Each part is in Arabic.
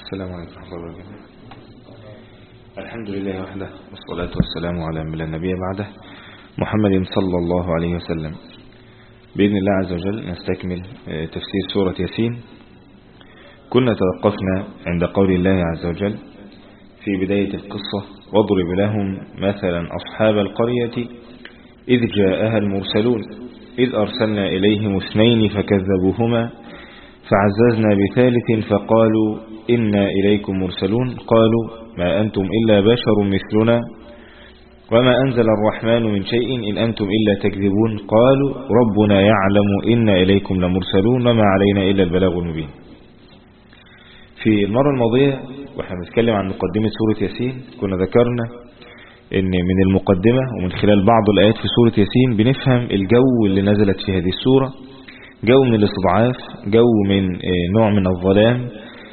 السلام عليكم ورحمة الله وبركاته. الحمد لله وحده والصلاة والسلام على من لا نبي بعده محمد صلى الله عليه وسلم. بإذن الله عز وجل نستكمل تفسير سورة ياسين. كنا توقفنا عند قول الله عز وجل في بداية القصة: واضرب لهم مثلا أصحاب القرية إذ جاءها المرسلون إذ أرسلنا إليهم 2 فكذبوهما فعززنا بثالث فقالوا إنا إليكم مرسلون قالوا ما أنتم إلا بشر مثلنا وما أنزل الرحمن من شيء إن أنتم إلا تكذبون قالوا ربنا يعلم إنا إليكم لمرسلون وما علينا إلا البلاغ المبين. في المرة الماضية وإحنا بنتكلم عن مقدمة سورة ياسين كنا ذكرنا إن من المقدمة ومن خلال بعض الآيات في سورة ياسين بنفهم الجو اللي نزلت في هذه السورة، جو من الاستضعاف، جو من نوع من الظلام،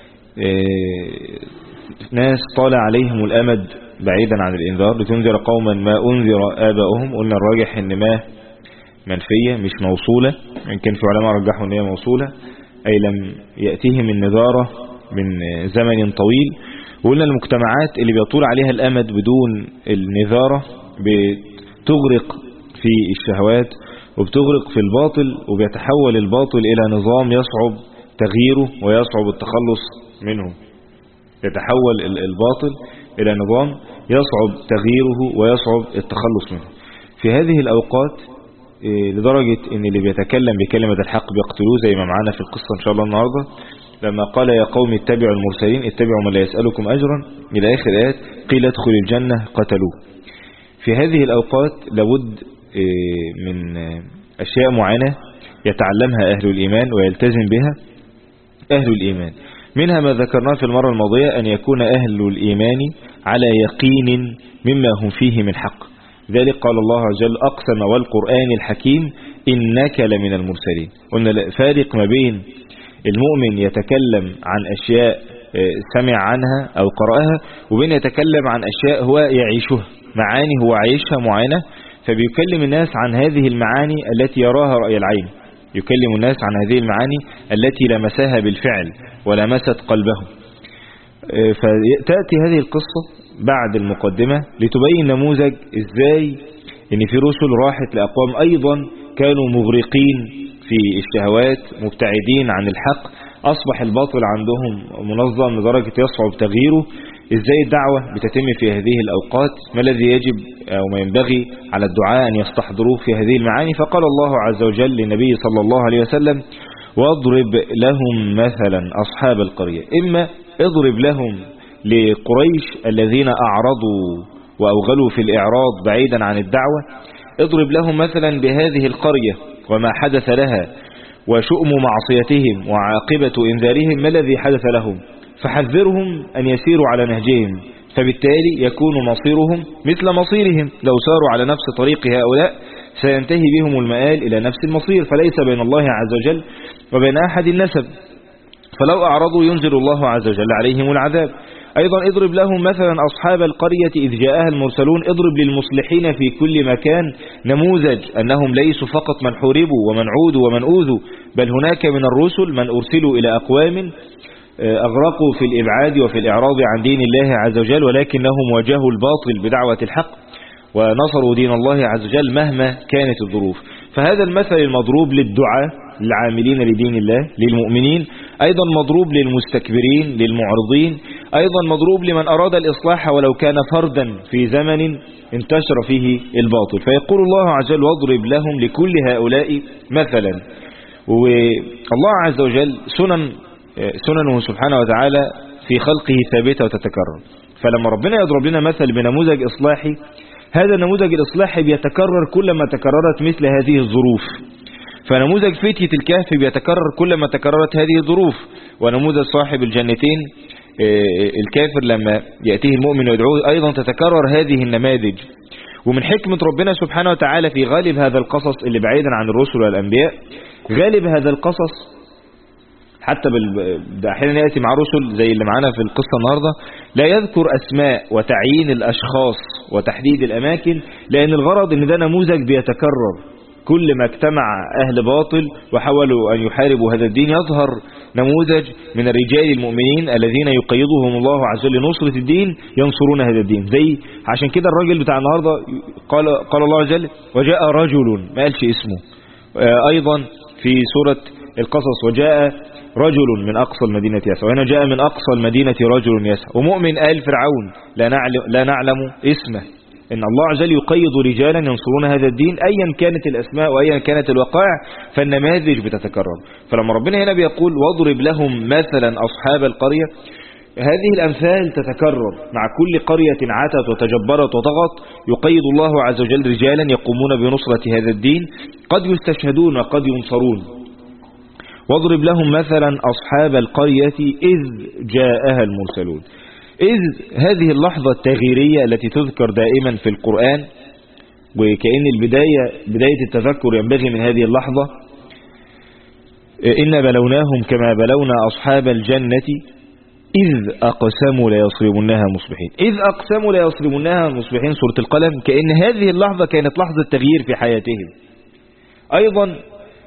ناس طال عليهم الأمد بعيدا عن الإنذار لتنذر قوما ما أنذر آباؤهم. قلنا الراجح إن ما منفية مش موصولة، إن كان في علماء رجحوا إن هي موصولة أي لم يأتيهم النذارة من زمن طويل. وقلنا المجتمعات اللي بيطول عليها الأمد بدون النذارة بتغرق في الشهوات وبتغرق في الباطل، وبيتحول الباطل إلى نظام يصعب تغييره ويصعب التخلص منه. يتحول الباطل إلى نظام يصعب تغييره ويصعب التخلص منه. في هذه الأوقات لدرجة إن اللي بيتكلم بكلمة الحق بيقتلوه زي ما معانا في القصة إن شاء الله النهاردة لما قال يا قوم اتبعوا المرسلين اتبعوا من لا يسألكم أجرا إلى آخر آيات قيل ادخل الجنة قتلوه. في هذه الأوقات لابد من أشياء معينة يتعلمها أهل الإيمان ويلتزم بها أهل الإيمان. منها ما ذكرناه في المرة الماضية أن يكون أهل الإيمان على يقين مما هم فيه من حق. ذلك قال الله عز وجل أقسم والقرآن الحكيم إنك لمن المرسلين. قلنا فارق ما بين المؤمن يتكلم عن أشياء سمع عنها أو قرأها وبين يتكلم عن أشياء هو يعيشها، معاني هو عايشها معينة فبيكلم الناس عن هذه المعاني التي يراها رأي العين، يكلم الناس عن هذه المعاني التي لمسها بالفعل ولمست قلبه. فتأتي هذه القصة بعد المقدمة لتبين نموذج ازاي ان في رسل راحت لأقوام ايضا كانوا مغرقين في الشهوات مبتعدين عن الحق، اصبح الباطل عندهم منظم لدرجة يصعب تغييره. ازاي الدعوة بتتم في هذه الأوقات، ما الذي يجب أو ما ينبغي على الدعاء أن يستحضروه في هذه المعاني. فقال الله عز وجل للنبي صلى الله عليه وسلم واضرب لهم مثلا أصحاب القرية. إما اضرب لهم لقريش الذين أعرضوا وأوغلوا في الإعراض بعيدا عن الدعوة، اضرب لهم مثلا بهذه القرية وما حدث لها وشؤم معصيتهم وعاقبة إنذارهم، ما الذي حدث لهم، فحذرهم أن يسيروا على نهجهم، فبالتالي يكون مصيرهم مثل مصيرهم. لو ساروا على نفس طريق هؤلاء سينتهي بهم المآل إلى نفس المصير، فليس بين الله عز وجل وبين أحد النسب. فلو أعرضوا ينزل الله عز وجل عليهم العذاب. أيضا اضرب لهم مثلا أصحاب القرية إذ جاءها المرسلون. اضرب للمصلحين في كل مكان نموذج أنهم ليسوا فقط من حوربوا ومن عودوا ومن أوذوا، بل هناك من الرسل من أرسلوا إلى أقوام أغرقوا في الإبعاد وفي الإعراض عن دين الله عز وجل، ولكنهم واجهوا الباطل بدعوة الحق ونصروا دين الله عز وجل مهما كانت الظروف. فهذا المثل المضروب للدعاء العاملين لدين الله للمؤمنين، أيضا مضروب للمستكبرين للمعرضين، أيضا مضروب لمن أراد الإصلاح ولو كان فردا في زمن انتشر فيه الباطل. فيقول الله عز وجل واضرب لهم لكل هؤلاء مثلا. والله عز وجل سننه سبحانه وتعالى في خلقه ثابتة وتتكرر. فلما ربنا يضرب لنا مثل بنموذج إصلاحي، هذا النموذج الإصلاحي بيتكرر كلما تكررت مثل هذه الظروف. فنموذج فتية الكهف بيتكرر كلما تكررت هذه الظروف، ونموذج صاحب الجنتين الكافر لما يأتيه المؤمن ويدعوه أيضا تتكرر هذه النماذج. ومن حكمة ربنا سبحانه وتعالى في غالب هذا القصص اللي بعيدا عن الرسل والأنبياء، غالب هذا القصص حتى ده احيانا يأتي مع رسل زي اللي معانا في القصة النهاردة لا يذكر أسماء وتعيين الأشخاص وتحديد الأماكن، لأن الغرض ان ده نموذج بيتكرر كل ما اجتمع أهل باطل وحاولوا أن يحاربوا هذا الدين يظهر نموذج من الرجال المؤمنين الذين يقيضهم الله عز وجل لنصرة الدين ينصرون هذا الدين. زي عشان كده الرجل بتاع النهاردة قال الله عز وجل وجاء رجل، ما قالش اسمه. أيضا في سورة القصص وجاء رجل من أقصى المدينة يسعى، وهنا جاء من أقصى المدينة رجل يسعى. ومؤمن آل فرعون لا نعلم اسمه، إن الله عز وجل يقيض رجالا ينصرون هذا الدين أيا كانت الأسماء وأيا كانت الوقائع، فالنماذج بتتكرر. فلما ربنا هنا بيقول واضرب لهم مثلا أصحاب القرية، هذه الأمثال تتكرر مع كل قرية عتت وتجبرت وطغت، يقيض الله عز وجل رجالا يقومون بنصرة هذا الدين، قد يستشهدون وقد ينصرون. واضرب لهم مثلا أصحاب القرية إذ جاءها المرسلون. إذ هذه اللحظة التغييرية التي تذكر دائما في القرآن، وكأن بداية التذكر ينبغي من هذه اللحظة. إن بلوناهم كما بلونا أصحاب الجنة إذ أقسموا ليصرمنها مصبحين. إذ أقسموا ليصرمنها مصبحين، سورة القلم، كأن هذه اللحظة كانت لحظة تغيير في حياتهم. أيضا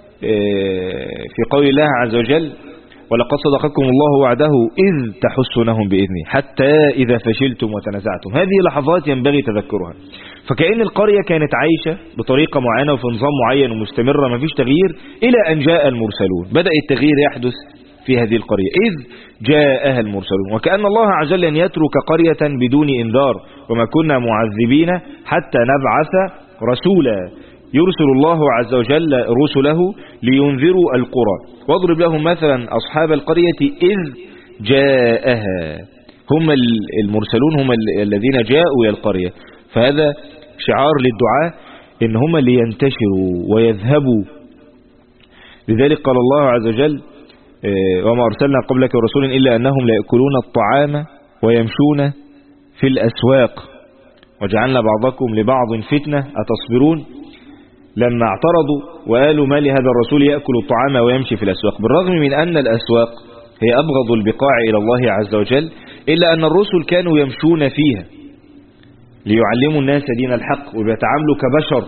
في قول الله عز وجل ولقد صدقكم الله وعده إذ تحسونهم بإذنه حتى إذا فشلتم وتنازعتم. هذه لحظات ينبغي تذكرها. فكأن القرية كانت عايشة بطريقة معينة وفي نظام معين ومستمرة، ما فيش تغيير، إلى أن جاء المرسلون. بدأ التغيير يحدث في هذه القرية إذ جاءها المرسلون. وكأن الله عز وجل أن يترك قرية بدون إنذار، وما كنا معذبين حتى نبعث رسولا، يرسل الله عز وجل رسله لينذروا القرى. واضرب لهم مثلا أصحاب القرية إذ جاءها، هم المرسلون، هم الذين جاءوا إلى القرية. فهذا شعار للدعاء إن هم اللي ينتشروا ويذهبوا. لذلك قال الله عز وجل وما أرسلنا قبلك رسول إلا أنهم لا يأكلون الطعام ويمشون في الأسواق وجعلنا بعضكم لبعض فتنة أتصبرون. لما اعترضوا وقالوا ما لهذا الرسول يأكل الطعام ويمشي في الأسواق، بالرغم من أن الأسواق هي أبغض البقاع إلى الله عز وجل، إلا أن الرسل كانوا يمشون فيها ليعلموا الناس دين الحق ويتعاملوا كبشر.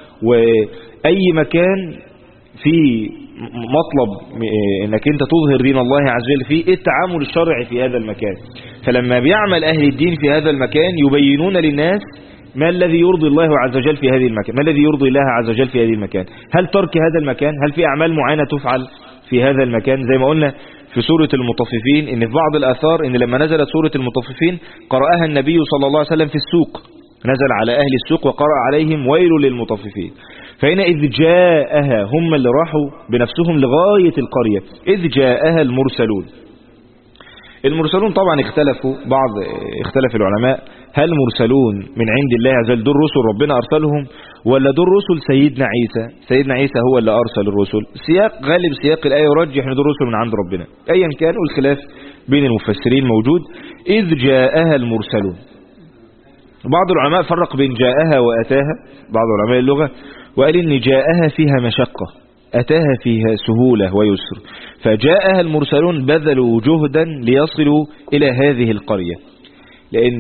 وأي مكان في مطلب انك انت تظهر دين الله عز وجل فيه التعامل الشرعي في هذا المكان. فلما بيعمل أهل الدين في هذا المكان يبينون للناس ما الذي يرضي الله عز وجل في هذه المكان، ما الذي يرضي الله عز وجل في هذه المكان، هل ترك هذا المكان، هل في أعمال معينة تفعل في هذا المكان. زي ما قلنا في سورة المطففين إن في بعض الآثار إن لما نزلت سورة المطففين قرأها النبي صلى الله عليه وسلم في السوق، نزل على أهل السوق وقرأ عليهم ويل للمطففين. فهنا إذ جاءها، هم اللي راحوا بنفسهم لغاية القرية. إذ جاءها المرسلون. المرسلون طبعا اختلف العلماء، هل مرسلون من عند الله عز وجل دول رسل ربنا أرسلهم، ولا دول رسل سيدنا عيسى؟ سيدنا عيسى هو اللي أرسل الرسل. غالب سياق الآية يرجح أن دول رسل من عند ربنا. أيا كان والخلاف بين المفسرين موجود. إذ جاءها المرسلون. بعض العلماء فرق بين جاءها وأتاها، بعض علماء اللغة، وقال إن جاءها فيها مشقة، أتاها فيها سهولة ويسر. فجاءها المرسلون بذلوا جهدا ليصلوا إلى هذه القرية، لأن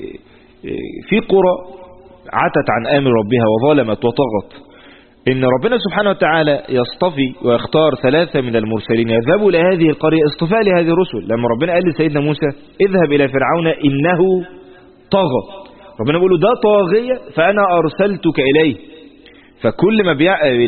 في قرى عتت عن آمر ربها وظلمت وطغت، إن ربنا سبحانه وتعالى يصطفي ويختار 3 من المرسلين يذهبوا إلى هذه القرية اصطفاء لهذه الرسل. لما ربنا قال لسيدنا موسى اذهب إلى فرعون إنه طغى، ربنا بيقول له ده طاغية فأنا أرسلتك إليه. فكل ما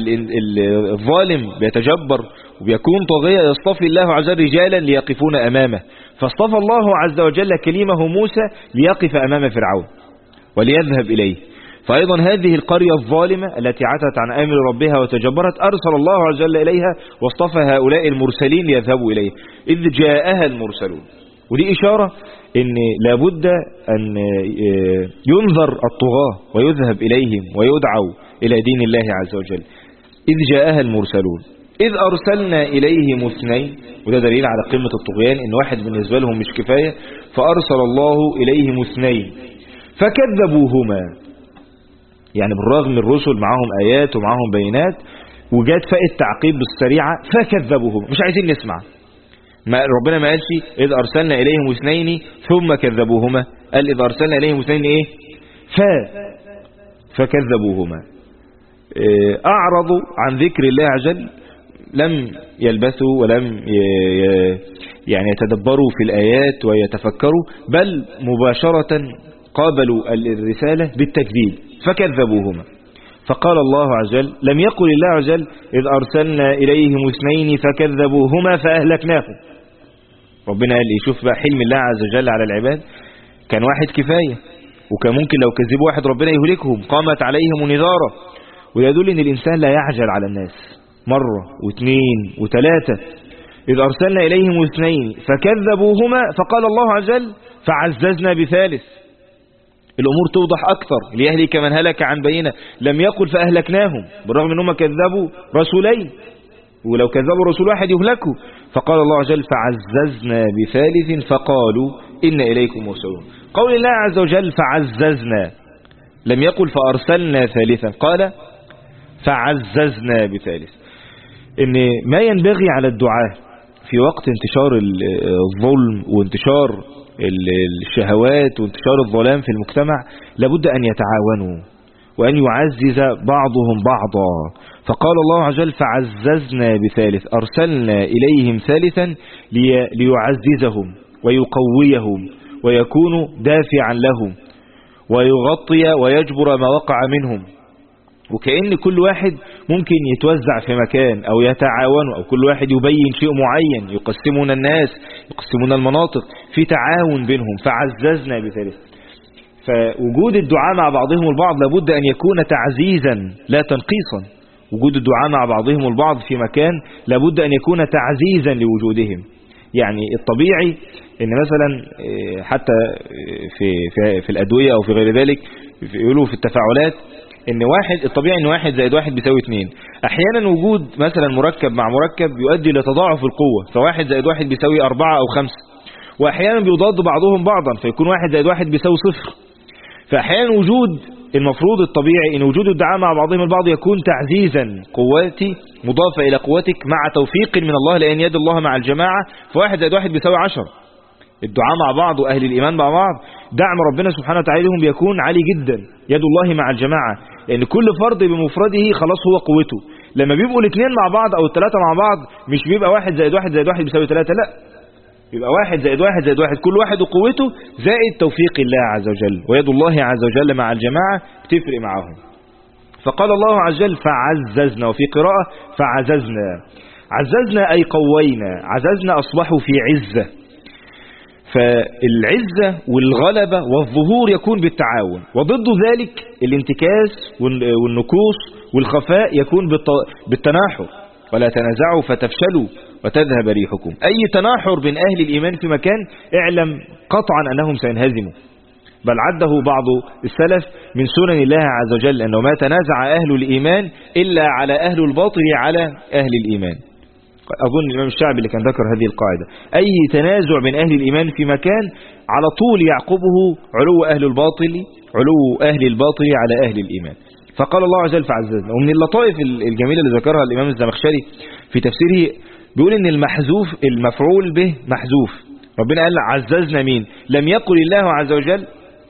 الظالم بيتجبر وبيكون طاغية يصطفي الله عز وجل رجالا ليقفون أمامه. فاصطفى الله عز وجل كليمه موسى ليقف أمام فرعون وليذهب إليه. فأيضا هذه القرية الظالمة التي عتت عن أمر ربها وتجبرت أرسل الله عز وجل إليها واصطفى هؤلاء المرسلين ليذهبوا إليه. إذ جاءها المرسلون. ودي إشارة إن لابد أن ينذر الطغاة ويذهب إليهم ويدعوا إلى دين الله عز وجل. إذ جاءها المرسلون إذ أرسلنا إليهم 2، وده دليل على قمة الطغيان إن واحد بالنسبة لهم مش كفاية، فأرسل الله إليهم 2 فكذبوهما. يعني بالرغم من الرسل معهم آيات ومعهم بينات، وجات فاء التعقيب بالسريعة فكذبوهما، مش عايزين نسمع. ربنا ما قالش إذ أرسلنا إليهم 2 ثم كذبوهما، قال إذ أرسلنا إليهم 2 إيه؟ فكذبوهما. أعرضوا عن ذكر الله عز وجل، لم يلبثوا ولم يعني يتدبروا في الآيات ويتفكروا، بل مباشرة قابلوا الرسالة بالتكذيب فكذبوهما. فقال الله عز وجل: لم يقل الله عز وجل: إذ أرسلنا إليهم 2 فكذبوهما فأهلكناهم. ربنا قال يشوف بقى حلم الله عز وجل على العباد، كان واحد كفاية، وكان ممكن لو كذبوا واحد ربنا يهلكهم، قامت عليهم نذارة. ويدل ان الإنسان لا يعجل على الناس مرة و2 و3. إذ أرسلنا إليهم 2 فكذبوهما فقال الله عز وجل: فعززنا بثالث. الأمور توضح أكثر، ليهلك من هلك عن بينة. لم يقل فأهلكناهم، بالرغم أنهم كذبوا رسولين، ولو كذبوا رسول واحد يهلكوا. فقال الله عز وجل: فعززنا بثالث فقالوا إن إليكم مرسلون. قول الله عز وجل فعززنا، لم يقل فأرسلنا ثالثا، قال فعززنا بثالث. إن ما ينبغي على الدعاء في وقت انتشار الظلم وانتشار الشهوات وانتشار الظلام في المجتمع، لابد أن يتعاونوا وأن يعزز بعضهم بعضا. فقال الله عز وجل: فعززنا بثالث، أرسلنا إليهم ثالثا ليعززهم ويقويهم ويكون دافعا لهم ويغطي ويجبر ما وقع منهم. وكأن كل واحد ممكن يتوزع في مكان أو يتعاون، أو كل واحد يبين شيء معين، يقسمون الناس، يقسمون المناطق، في تعاون بينهم. فعززنا بثالث. فوجود الدعاء مع بعضهم البعض لابد أن يكون تعزيزا لا تنقيصا. وجود الدعاء مع بعضهم البعض في مكان لابد أن يكون تعزيزا لوجودهم. يعني الطبيعي ان مثلا حتى في الأدوية أو في غير ذلك يقولوا في التفاعلات ان الطبيعي ان 1 زائد 1 بيساوي 2. احيانا وجود مثلا مركب مع مركب يؤدي لتضاعف القوة، ف1 زائد 1 بيساوي 4 أو 5. واحيانا بيضاد بعضهم بعضا فيكون 1 زائد 1 بيساوي 0. فاحيانا المفروض الطبيعي ان وجود الدعاء مع بعضهم البعض يكون تعزيزا، قواتي مضافة الى قوتك مع توفيق من الله، لان يد الله مع الجماعة. ف1 زائد 1 بيساوي 10. الدعاء مع بعض وأهل الإيمان مع بعض، دعم ربنا سبحانه وتعالى لهم بيكون عالي جدا. يد الله مع الجماعة، لأن كل فرد بمفرده خلاص هو قوته. لما بيبقوا الاثنين مع بعض أو الثلاثة مع بعض، مش بيبقى 1 زائد 1 زائد 1 بيساوي 3، لا، يبقى 1 زائد 1 زائد 1، كل واحد وقوته زائد توفيق الله عز وجل. ويد الله عز وجل مع الجماعة بتفرق معهم. فقال الله عز وجل: فعززنا، وفي قراءة فعززنا. عززنا أي قوينا، عززنا أصبحوا في عزة. فالعزة والغلبة والظهور يكون بالتعاون، وضد ذلك الانتكاس والنكوص والخفاء يكون بالتناحر. ولا تنازعوا فتفشلوا وتذهب ريحكم. أي تناحر بين أهل الإيمان في مكان اعلم قطعا أنهم سينهزموا. بل عده بعض السلف من سنن الله عز وجل أنه ما تنازع أهل الإيمان إلا على أهل الباطل على أهل الإيمان. أظن الإمام الشعبي اللي كان ذكر هذه القاعدة: أي تنازع بين أهل الإيمان في مكان على طول يعقبه علو أهل الباطل على أهل الإيمان. فقال الله عز وجل: فعززنا. ومن اللطائف الجميلة اللي ذكرها الإمام الزمخشري في تفسيره بيقول إن المفعول به محذوف. ربنا قال عززنا مين؟ لم يقل الله عز وجل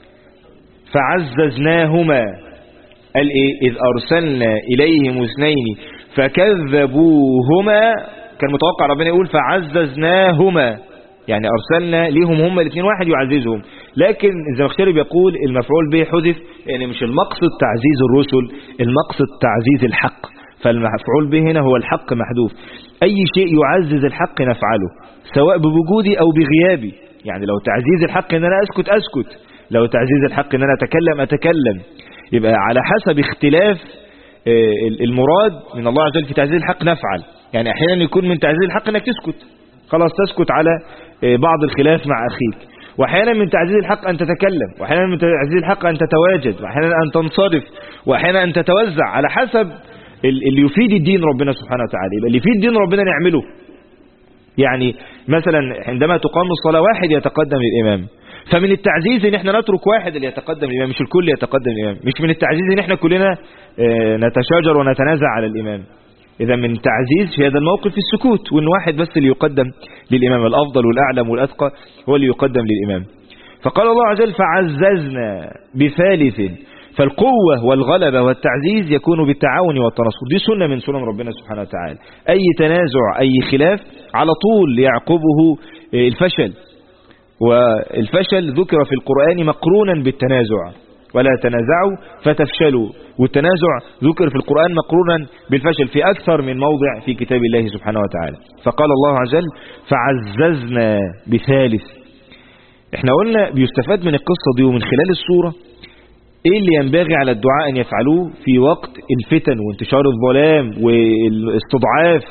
فعززناهما، قال إيه؟ إذ أرسلنا إليهم 2 فكذبوهما. كان متوقع ربنا يقول فعززناهما، يعني أرسلنا ليهم هم الاثنين واحد يعززهم. لكن الزمخشري بيقول المفعول به حذف، يعني مش المقصد تعزيز الرسل، المقصد تعزيز الحق. فالمفعول به هنا هو الحق محذوف. أي شيء يعزز الحق نفعله، سواء بوجودي أو بغيابي. يعني لو تعزيز الحق ان انا اسكت، لو تعزيز الحق ان انا اتكلم. يبقى على حسب اختلاف المراد من الله عز وجل في تعزيز الحق نفعل. يعني احيانا يكون من تعزيز الحق انك تسكت، خلاص تسكت على بعض الخلاف مع اخيك. واحيانا من تعزيز الحق ان تتكلم، واحيانا من تعزيز الحق ان تتواجد، واحيانا ان تنصرف، واحيانا ان تتوزع، على حسب اللي يفيد الدين ربنا سبحانه وتعالى. يبقى اللي يفيد الدين ربنا نعمله. يعني مثلا عندما تقام الصلاة واحد يتقدم للإمام، فمن التعزيز ان احنا نترك واحد اللي يتقدم للإمام، مش الكل يتقدم للإمام. مش من التعزيز ان احنا كلنا نتشاجر ونتنازع على الإمام. إذا من تعزيز في هذا الموقف السكوت، وان واحد بس اللي يقدم للإمام، الأفضل والأعلم والأثقى هو اللي يقدم للإمام. فقال الله عز وجل فعززنا بثالث فالقوة والغلبة والتعزيز يكون بالتعاون والتناصر. دي سنة من سنن ربنا سبحانه وتعالى. أي تنازع أي خلاف على طول يعقبه الفشل، والفشل ذكر في القرآن مقرونا بالتنازع، ولا تنازعوا فتفشلوا، والتنازع ذكر في القرآن مقرونا بالفشل في أكثر من موضع في كتاب الله سبحانه وتعالى. فقال الله عز وجل فعززنا بثالث. احنا قلنا بيستفاد من القصة دي ومن خلال السورة ايه اللي ينبغي على الدعاء ان يفعلوه في وقت الفتن وانتشار الظلام والاستضعاف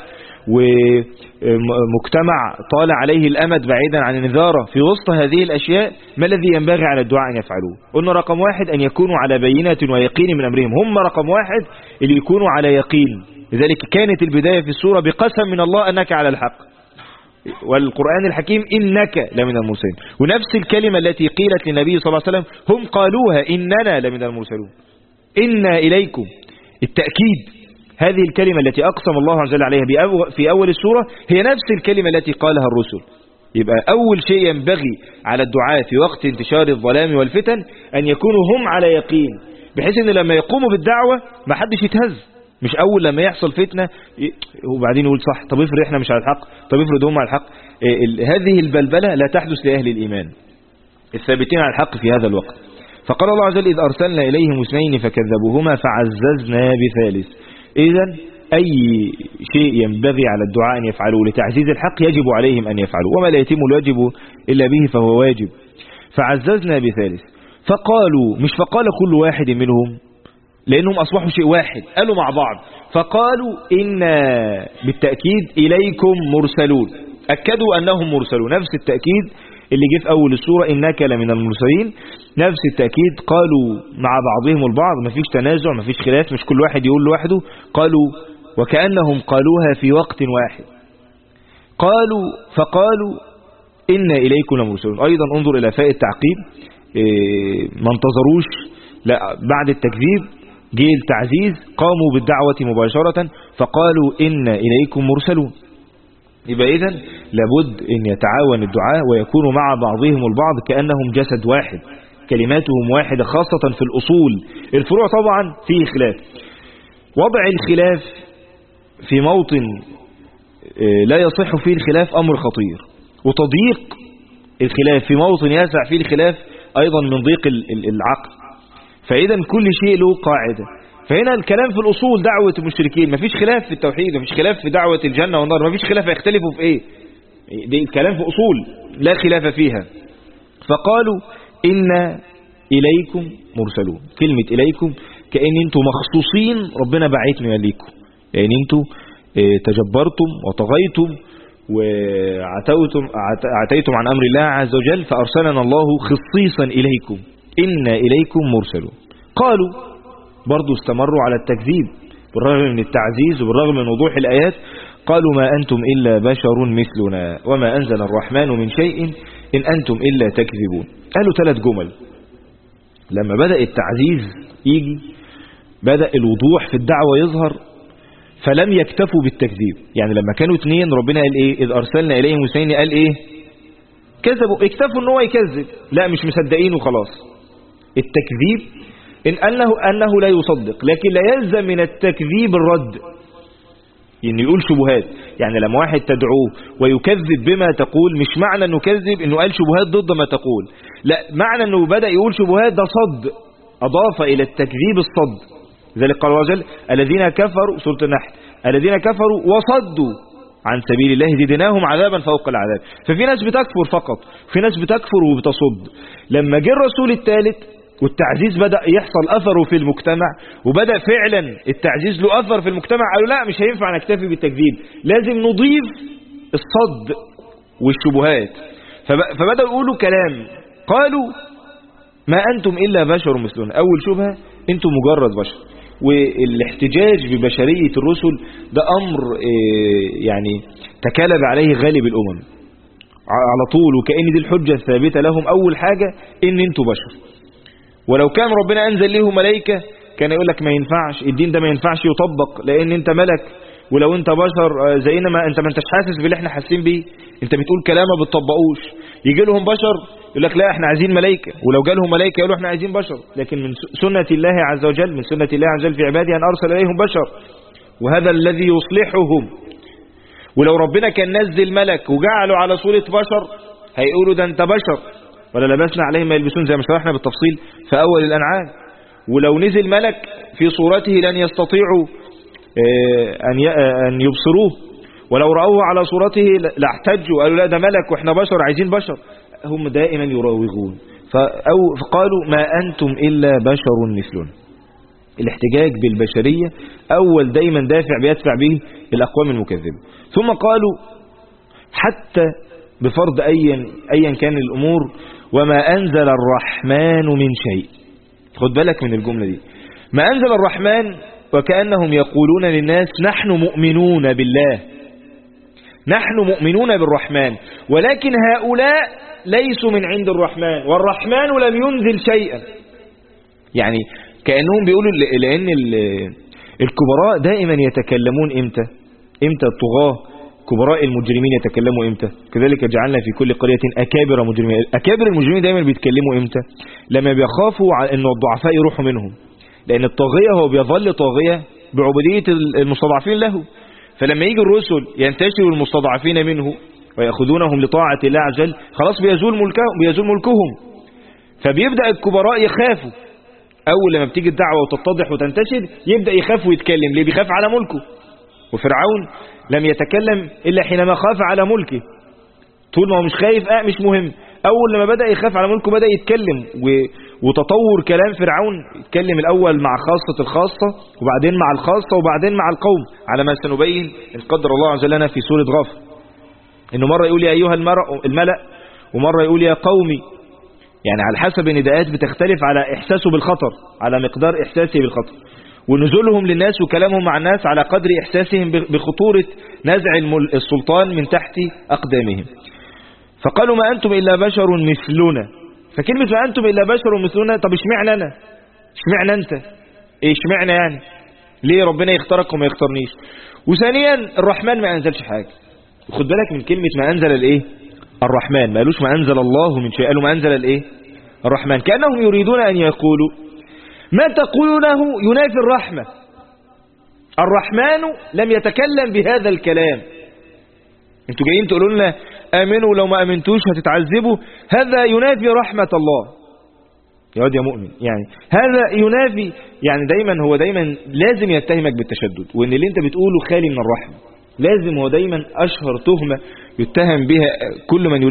ومجتمع طال عليه الأمد بعيدا عن النذارة. في وسط هذه الأشياء ما الذي ينبغي على الدعاء أن يفعلوه؟ قلنا رقم واحد أن يكونوا على بينة ويقين من أمرهم. هم رقم واحد اللي يكونوا على يقين، لذلك كانت البداية في السورة بقسم من الله أنك على الحق، والقرآن الحكيم إنك لمن المرسلين. ونفس الكلمة التي قيلت للنبي صلى الله عليه وسلم هم قالوها إننا لمن المرسلون، إنا إليكم. التأكيد، هذه الكلمة التي أقسم الله عز وجل عليها في أول السورة هي نفس الكلمة التي قالها الرسل. يبقى أول شيء ينبغي على الدعاء في وقت انتشار الظلام والفتن أن يكونوا هم على يقين، بحيث أن لما يقوموا بالدعوة ما حدش يتهز. مش أول لما يحصل فتنة وبعدين يقول صح، طب افرض احنا مش على الحق، طب افرض هم على الحق. هذه البلبلة لا تحدث لأهل الإيمان الثابتين على الحق في هذا الوقت. فقال الله عز وجل إذ أرسلنا إليهم اثنين فكذبوهما فعززنا بثالث. إذن أي شيء ينبغي على الدعاء أن يفعلوه لتعزيز الحق يجب عليهم أن يفعلوه، وما لا يتم الواجب إلا به فهو واجب. فعززنا بثالث. فقالوا، مش فقال كل واحد منهم لأنهم أصبحوا شيء واحد، قالوا مع بعض فقالوا إنا بالتأكيد إليكم مرسلون، أكدوا أنهم مرسلون. نفس التأكيد اللي جه في أول السورة إنك لمن المرسلين، نفس التأكيد قالوا مع بعضهم البعض، مفيش تنازع مفيش خلاف، مش كل واحد يقول لوحده، قالوا وكأنهم قالوها في وقت واحد. فقالوا إنا إليكم لمرسلون. أيضا انظر إلى فاء التعقيب، ما انتظروش، لا بعد التكذيب جه التعزيز، قاموا بالدعوة مباشرة فقالوا إنا إليكم مرسلون. يبقى إذن لابد أن يتعاون الدعاء ويكونوا مع بعضهم البعض كأنهم جسد واحد، كلماتهم واحدة، خاصة في الأصول. الفروع طبعا فيه خلاف. وضع الخلاف في موطن لا يصح فيه الخلاف أمر خطير، وتضييق الخلاف في موطن يسع فيه الخلاف أيضا من ضيق العقل. فإذا كل شيء له قاعدة. فهنا الكلام في الأصول دعوة المشركين، مفيش خلاف في التوحيد، مفيش خلاف في دعوة الجنة والنار، مفيش خلاف يختلفوا في ايه، دي الكلام في أصول لا خلاف فيها. فقالوا إنا إليكم مرسلون. كلمة إليكم كأن انتم مخصوصين، ربنا بعتنا إليكم، يعني انتم تجبرتم وطغيتم وعتيتم عن أمر الله عز وجل، فأرسلنا الله خصيصا إليكم، إنا إليكم مرسلون. قالوا برضو استمروا على التكذيب بالرغم من التعزيز وبالرغم من وضوح الآيات. قالوا ما أنتم إلا بشر مثلنا وما أنزل الرحمن من شيء إن أنتم إلا تكذبون. قالوا 3 جمل. لما بدأ التعزيز يجي، بدأ الوضوح في الدعوة يظهر، فلم يكتفوا بالتكذيب. يعني لما كانوا 2 ربنا قال إيه؟ إذ أرسلنا إليهم اثنين، قال إيه؟ كذبوا، اكتفوا ان هو يكذب، لا مش مصدقين وخلاص. التكذيب أنه لا يصدق، لكن لا يلزم من التكذيب الرد، يعني يقول شبهات. يعني لما واحد تدعوه ويكذب بما تقول، مش معنى انه كذب انه قال شبهات ضد ما تقول، لا، معنى انه بدأ يقول شبهات ده صد، اضاف الى التكذيب الصد. ذلك قال الله عز وجل الذين كفروا، سورة النحل، الذين كفروا وصدوا عن سبيل الله زدناهم عذابا فوق العذاب. ففي ناس بتكفر فقط، في ناس بتكفر وبتصد. لما جه الرسول الثالث والتعزيز بدأ يحصل أثره في المجتمع، وبدأ فعلا التعزيز له أثر في المجتمع، قالوا لا مش هينفع نكتفي بالتكذيب، لازم نضيف الصد والشبهات. فبدأوا يقولوا كلام، قالوا ما أنتم إلا بشر مثلنا. أول شبهة، أنتم مجرد بشر. والاحتجاج ببشرية الرسل ده أمر يعني تكالب عليه غالب الأمم على طول، وكأن دي الحجة الثابتة لهم. أول حاجة إن أنتم بشر، ولو كان ربنا أنزل لهم ملائكة كان يقول لك ما ينفعش، الدين ده ما ينفعش يطبق لأن أنت ملك، ولو أنت بشر زينا ما أنت ما أنتش حاسس باللي احنا حاسين بيه، أنت بتقول كلام ما بتطبقوش. يجي لهم بشر يقول لك لا احنا عايزين ملائكة، ولو جالهم ملائكة يقولوا احنا عايزين بشر. لكن من سنة الله عز وجل، من سنة الله عز وجل في عباده أن أرسل إليهم بشر، وهذا الذي يصلحهم. ولو ربنا كان نزل ملك وجعله على صورة بشر هيقولوا ده انت بشر، ولا لبسنا عليهم ما يلبسون، زي ما شرحنا بالتفصيل في أول الأنعام. ولو نزل ملك في صورته لن يستطيعوا أن يبصروه، ولو رأوه على صورته لاحتجوا، قالوا لا ده ملك وإحنا بشر عايزين بشر. هم دائما يراوغون، فقالوا ما أنتم إلا بشر مثلنا. الاحتجاج بالبشرية أول دائما دافع بيدفع به الأقوام المكذبة. ثم قالوا حتى بفرض أيا كان الأمور، وما أنزل الرحمن من شيء. خد بالك من الجملة دي، ما أنزل الرحمن، وكأنهم يقولون للناس نحن مؤمنون بالله، نحن مؤمنون بالرحمن، ولكن هؤلاء ليسوا من عند الرحمن، والرحمن لم ينزل شيئا. يعني كأنهم بيقولوا لأن الكبراء دائما يتكلمون إمتى الطغاة كبراء المجرمين يتكلموا إمتى؟ كذلك جعلنا في كل قرية أكابر مجرمين. أكابر المجرمين دائما بيتكلموا إمتى؟ لما بيخافوا أن الضعفاء يروحوا منهم، لأن الطاغية هو بيظل طاغية بعبودية المستضعفين له. فلما يجي الرسل ينتشروا المستضعفين منه ويأخذونهم لطاعة الله عز وجل، خلاص بيزول ملكهم. فبيبدأ الكبراء يخافوا، أول لما بتيجي الدعوة وتتضح وتنتشر يبدأ يخاف ويتكلم. ليه بيخاف؟ على ملكه. وفرعون لم يتكلم إلا حينما خاف على ملكه. طول ما هو مش خايف مش مهم. أول لما بدأ يخاف على ملكه بدأ يتكلم. وتطور كلام فرعون، يتكلم الأول مع خاصة الخاصة، وبعدين مع الخاصة، وبعدين مع القوم، على ما سنبين إن قدر الله عز وجل في سورة غافر. إنه مرة يقول يا أيها الملأ، ومرة يقول يا قومي، يعني على حسب النداءات بتختلف على إحساسه بالخطر، على مقدار إحساسه بالخطر، ونزولهم للناس وكلامهم مع الناس على قدر إحساسهم بخطورة نزع السلطان من تحت أقدامهم. فقالوا ما أنتم إلا بشر مثلنا. فكلمة ما أنتم إلا بشر مثلنا، طب اشمعنى أنا؟ اشمعنى أنت؟ اشمعنى يعني؟ ليه ربنا يختارك وما يختارنيش؟ وثانيا الرحمن ما أنزلش حاجة. وخد بالك من كلمة ما أنزل الإيه؟ الرحمن، ما قالوش ما أنزل الله من شيء، قالوا ما أنزل الإيه؟ الرحمن. كأنهم يريدون أن يقولوا ما تقولونه ينافي الرحمة. الرحمن لم يتكلم بهذا الكلام. انتوا جايين تقولوا لنا آمنوا، لو ما آمنتوش هتتعذبوا. هذا ينافي رحمة الله يا واد يا مؤمن. يعني هذا ينافي، يعني دايما هو دايما لازم يتهمك بالتشدد، وان اللي انت بتقوله خالي من الرحمة. لازم هو دايما أشهر تهمة يتهم بها كل من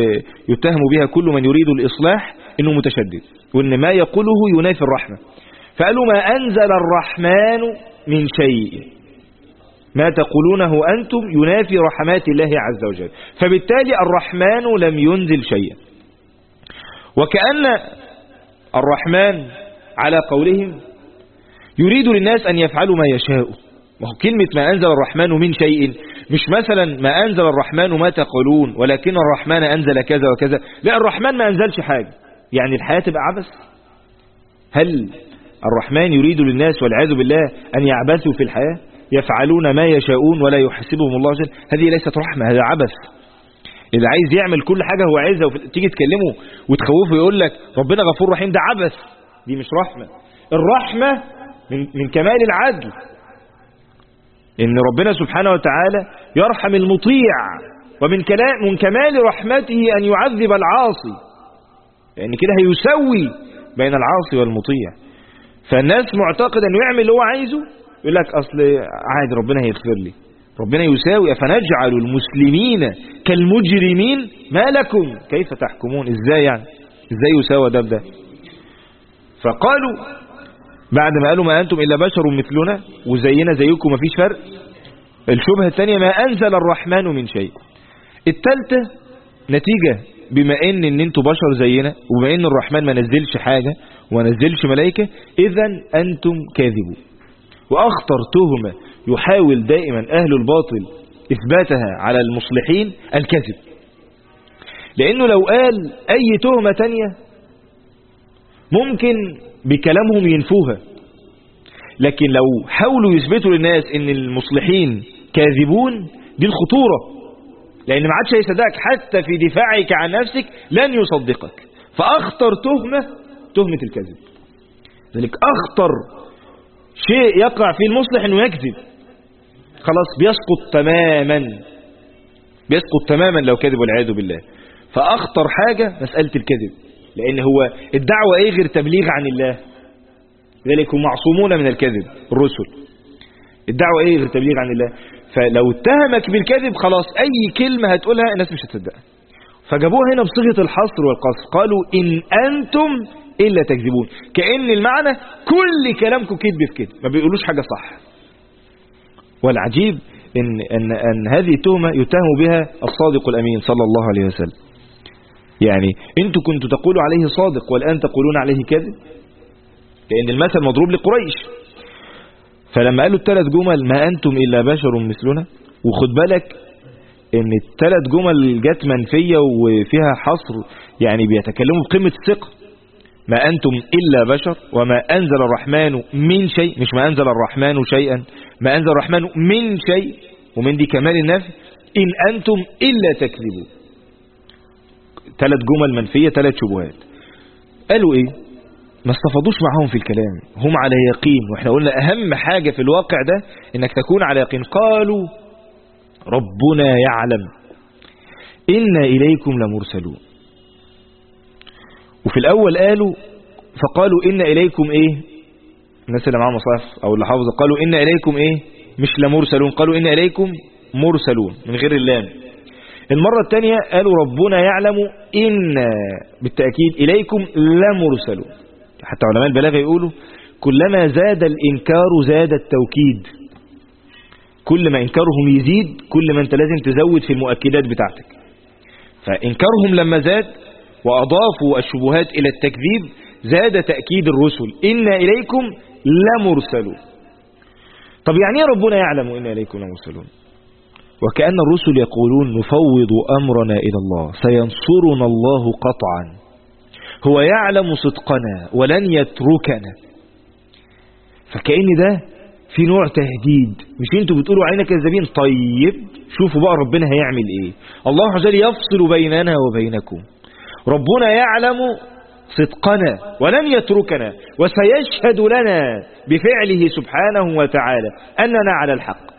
يريد الإصلاح إنه متشدد، وإن ما يقوله ينافي الرحمة. فقالوا ما أنزل الرحمن من شيء، ما تقولونه أنتم ينافي رحمات الله عز وجل، فبالتالي الرحمن لم ينزل شيئا. وكأن الرحمن على قولهم يريد للناس أن يفعلوا ما يشاءوا. وهو كلمة ما أنزل الرحمن من شيء مش مثلا ما أنزل الرحمن ما تقولون، ولكن الرحمن أنزل كذا وكذا. لا، الرحمن ما أنزلش حاجة. يعني الحياة تبقى عبث؟ هل الرحمن يريد للناس والعياذ بالله أن يعبثوا في الحياة، يفعلون ما يشاءون ولا يحسبهم الله جل؟ هذه ليست رحمة، هذا عبث. إذا عايز يعمل كل حاجة هو عايزها تيجي تكلمه وتخوفه يقول لك ربنا غفور رحيم، ده عبث، دي مش رحمة. الرحمة من كمال العدل، إن ربنا سبحانه وتعالى يرحم المطيع، ومن كمال رحمته أن يعذب العاصي، لأن كده هيسوي بين العاصي والمطيع. فالناس معتقد أنه يعمل اللي هو عايزه، يقول لك أصل عادي ربنا هيغفر لي، ربنا يساوي. أفنجعل المسلمين كالمجرمين ما لكم كيف تحكمون؟ إزاي يعني؟ إزاي يساوى ده بده؟ فقالوا بعد ما قالوا ما أنتم إلا بشر مثلنا وزينا زيكم مفيش فرق، الشبهة الثانية ما أنزل الرحمن من شيء. الثالثة نتيجة بما إن أنتم بشر زينا، وبما إن الرحمن ما نزلش حاجة وما نزلش ملائكة، إذن أنتم كاذبون. وأخطر تهمة يحاول دائما أهل الباطل إثباتها على المصلحين الكذب، لأنه لو قال أي تهمة تانية ممكن بكلامهم ينفوها، لكن لو حاولوا يثبتوا للناس ان المصلحين كاذبون، دي الخطورة. لأن ما عادش هيصدقك، حتى في دفاعك عن نفسك لن يصدقك. فأخطر تهمة الكذب. ذلك أخطر شيء يقع فيه المصلح أنه يكذب، خلاص بيسقط تماما لو كذب والعياذ بالله. فأخطر حاجة مسألة الكذب، لأن هو الدعوة إيه غير تبليغ عن الله، ذلك هم معصومون من الكذب الرسل. الدعوة إيه غير تبليغ عن الله؟ فلو اتهمك بالكذب خلاص أي كلمة هتقولها الناس مش هتصدقها. فجابوها هنا بصيغة الحصر والقصر، قالوا إن أنتم إلا تكذبون، كأن المعنى كل كلامكم كذب في كذب، ما بيقولوش حاجة صح. والعجيب أن هذه التهمة يتهم بها الصادق الأمين صلى الله عليه وسلم. يعني أنتم كنتوا تقولوا عليه صادق والآن تقولون عليه كذب، لأن المثل مضروب لقريش. فلما قالوا الثلاث جمل ما أنتم إلا بشر مثلنا، وخد بالك ان الثلاث جمل جت منفية وفيها حصر، يعني بيتكلموا بقمة الثقة. ما أنتم إلا بشر وما أنزل الرحمن من شيء، مش ما أنزل الرحمن شيئا، ما أنزل الرحمن من شيء، ومن دي كمال النفي. إن أنتم إلا تكذبون. ثلاث جمل منفية، ثلاث شبهات. قالوا إيه؟ ما استفادوش معهم في الكلام، هم على يقين. وإحنا قلنا أهم حاجة في الواقع ده إنك تكون على يقين. قالوا ربنا يعلم إنا إليكم لمرسلون. وفي الأول فقالوا إنا إليكم إيه؟ الناس اللي معاهم مصاحف أو اللي حافظة قالوا إنا إليكم إيه؟ مش لمرسلون، قالوا إنا إليكم مرسلون من غير اللام. المرة الثانية قالوا ربنا يعلم إن بالتأكيد إليكم لمرسلون. حتى علماء البلاغة يقولوا كلما زاد الإنكار زاد التوكيد. كل ما إنكارهم يزيد كل ما أنت لازم تزود في المؤكدات بتاعتك. فإنكارهم لما زاد وأضافوا الشبهات إلى التكذيب زاد تأكيد الرسل إنا إليكم لمرسلون. طب يعني ربنا يعلم إنا إليكم لمرسلون؟ وكأن الرسل يقولون نفوض أمرنا إلى الله سينصرنا الله قطعا، هو يعلم صدقنا ولن يتركنا. فكأن ده في نوع تهديد، مش انتوا بتقولوا علينا كذابين؟ طيب شوفوا بقى ربنا هيعمل ايه. الله عز وجل يفصل بيننا وبينكم. ربنا يعلم صدقنا ولن يتركنا وسيشهد لنا بفعله سبحانه وتعالى أننا على الحق.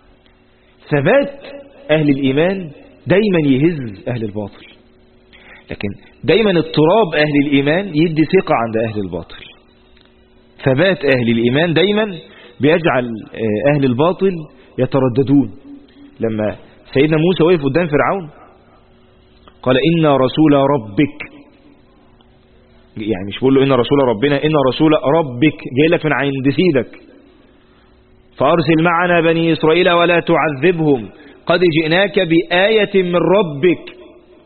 ثبات أهل الإيمان دايما يهز أهل الباطل، لكن دايما اضطراب أهل الإيمان يدي ثقة عند أهل الباطل. ثبات أهل الإيمان دايما بيجعل أهل الباطل يترددون. لما سيدنا موسى وقف قدام فرعون قال إن رسول ربك، يعني مش بقول له إن رسول ربنا، إن رسول ربك جاي لك من عند سيدك، فأرسل معنا بني إسرائيل ولا تعذبهم قد جئناك بآية من ربك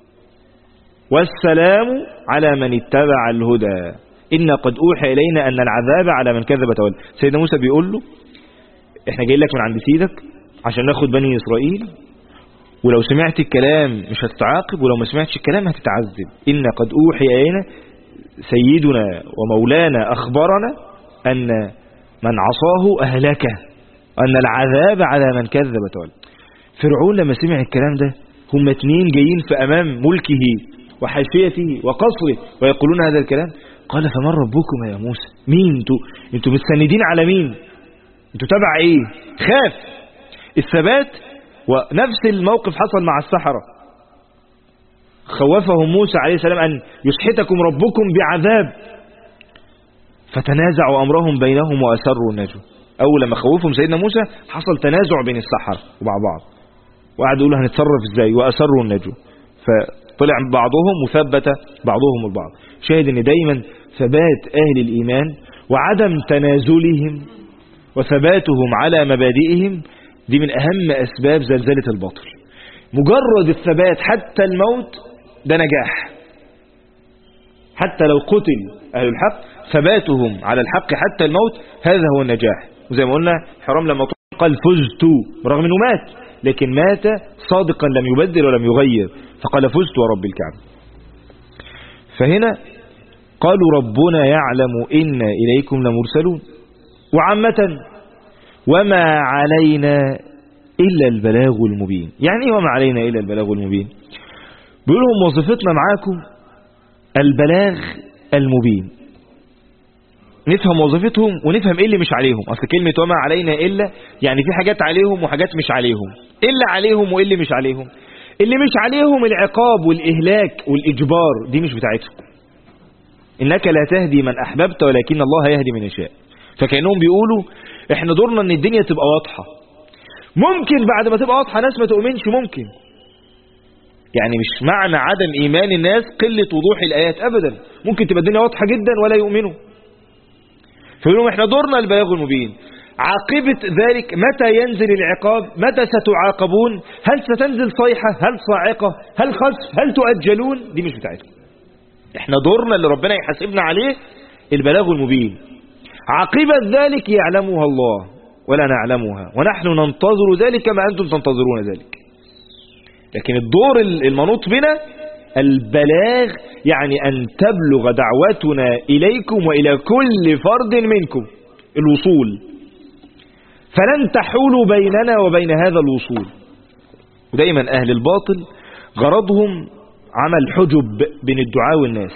والسلام على من اتبع الهدى إن قد أوحى إلينا أن العذاب على من كذب وتولى. سيدنا موسى بيقول له إحنا جاي لك من عند سيدك عشان ناخد بني إسرائيل، ولو سمعت الكلام مش هتتعاقب، ولو ما سمعتش الكلام هتتعذب. إن قد أوحي إلينا، سيدنا ومولانا أخبرنا أن من عصاه أهلكه، أن العذاب على من كذب وتولى. فرعون لما سمع الكلام ده، هم اتنين جايين في أمام ملكه وحاشيته وقصره ويقولون هذا الكلام، قال فمن ربكم يا موسى؟ مين انتوا مستندين على مين؟ انتوا تبع ايه؟ خاف. الثبات. ونفس الموقف حصل مع السحرة، خوفهم موسى عليه السلام أن يسحتكم ربكم بعذاب، فتنازعوا أمرهم بينهم وأسروا النجوى. أول لما خوفهم سيدنا موسى حصل تنازع بين السحرة ومع بعض، وقعدوا يقولوا هنتصرف ازاي، وأسروا النجوى، فطلع بعضهم مثبت بعضهم البعض. شاهد ان دايما ثبات أهل الإيمان وعدم تنازلهم وثباتهم على مبادئهم دي من أهم أسباب زلزلة الباطل. مجرد الثبات حتى الموت ده نجاح. حتى لو قتل أهل الحق ثباتهم على الحق حتى الموت هذا هو النجاح. وزي ما قلنا حرام لما قال فزت، رغم أنه مات لكن مات صادقا لم يبدل ولم يغير، فقال فزت ورب الكعبة. فهنا قالوا ربنا يعلم إنا إليكم لمرسلون. وعامة وما علينا إلا البلاغ المبين. يعني إيه وما علينا إلا البلاغ المبين؟ بيقول لهم وظيفتنا معاكم البلاغ المبين. نفهم وظيفتهم ونفهم إيه اللي مش عليهم. أصل كلمة وما علينا إلا يعني في حاجات عليهم وحاجات مش عليهم. إلا عليهم وإيه اللي مش عليهم؟ اللي مش عليهم العقاب والإهلاك والإجبار، دي مش بتاعتهم. إنك لا تهدي من أحببت ولكن الله يهدي من يشاء. فكأنهم بيقولوا إحنا دورنا إن الدنيا تبقى واضحة. ممكن بعد ما تبقى واضحة ناس ما تؤمنش، ممكن. يعني مش معنى عدم إيمان الناس قلة وضوح الآيات أبدا، ممكن تبقى الدنيا واضحة جدا ولا يؤمنوا. فيقولوا إحنا دورنا البلاغ المبين. عاقبة ذلك متى ينزل العقاب؟ متى ستعاقبون؟ هل ستنزل صيحة؟ هل صاعقة؟ هل خسف؟ هل تؤجلون؟ دي مش بتاعتكم. احنا دورنا اللي ربنا يحاسبنا عليه البلاغ المبين. عاقبة ذلك يعلمها الله ولا نعلمها ونحن ننتظر ذلك كما أنتم تنتظرون ذلك. لكن الدور المنوط بنا البلاغ، يعني أن تبلغ دعوتنا إليكم وإلى كل فرد منكم، الوصول. فلن تحولوا بيننا وبين هذا الوصول. ودايما أهل الباطل غرضهم عمل حجب بين الدعاء والناس،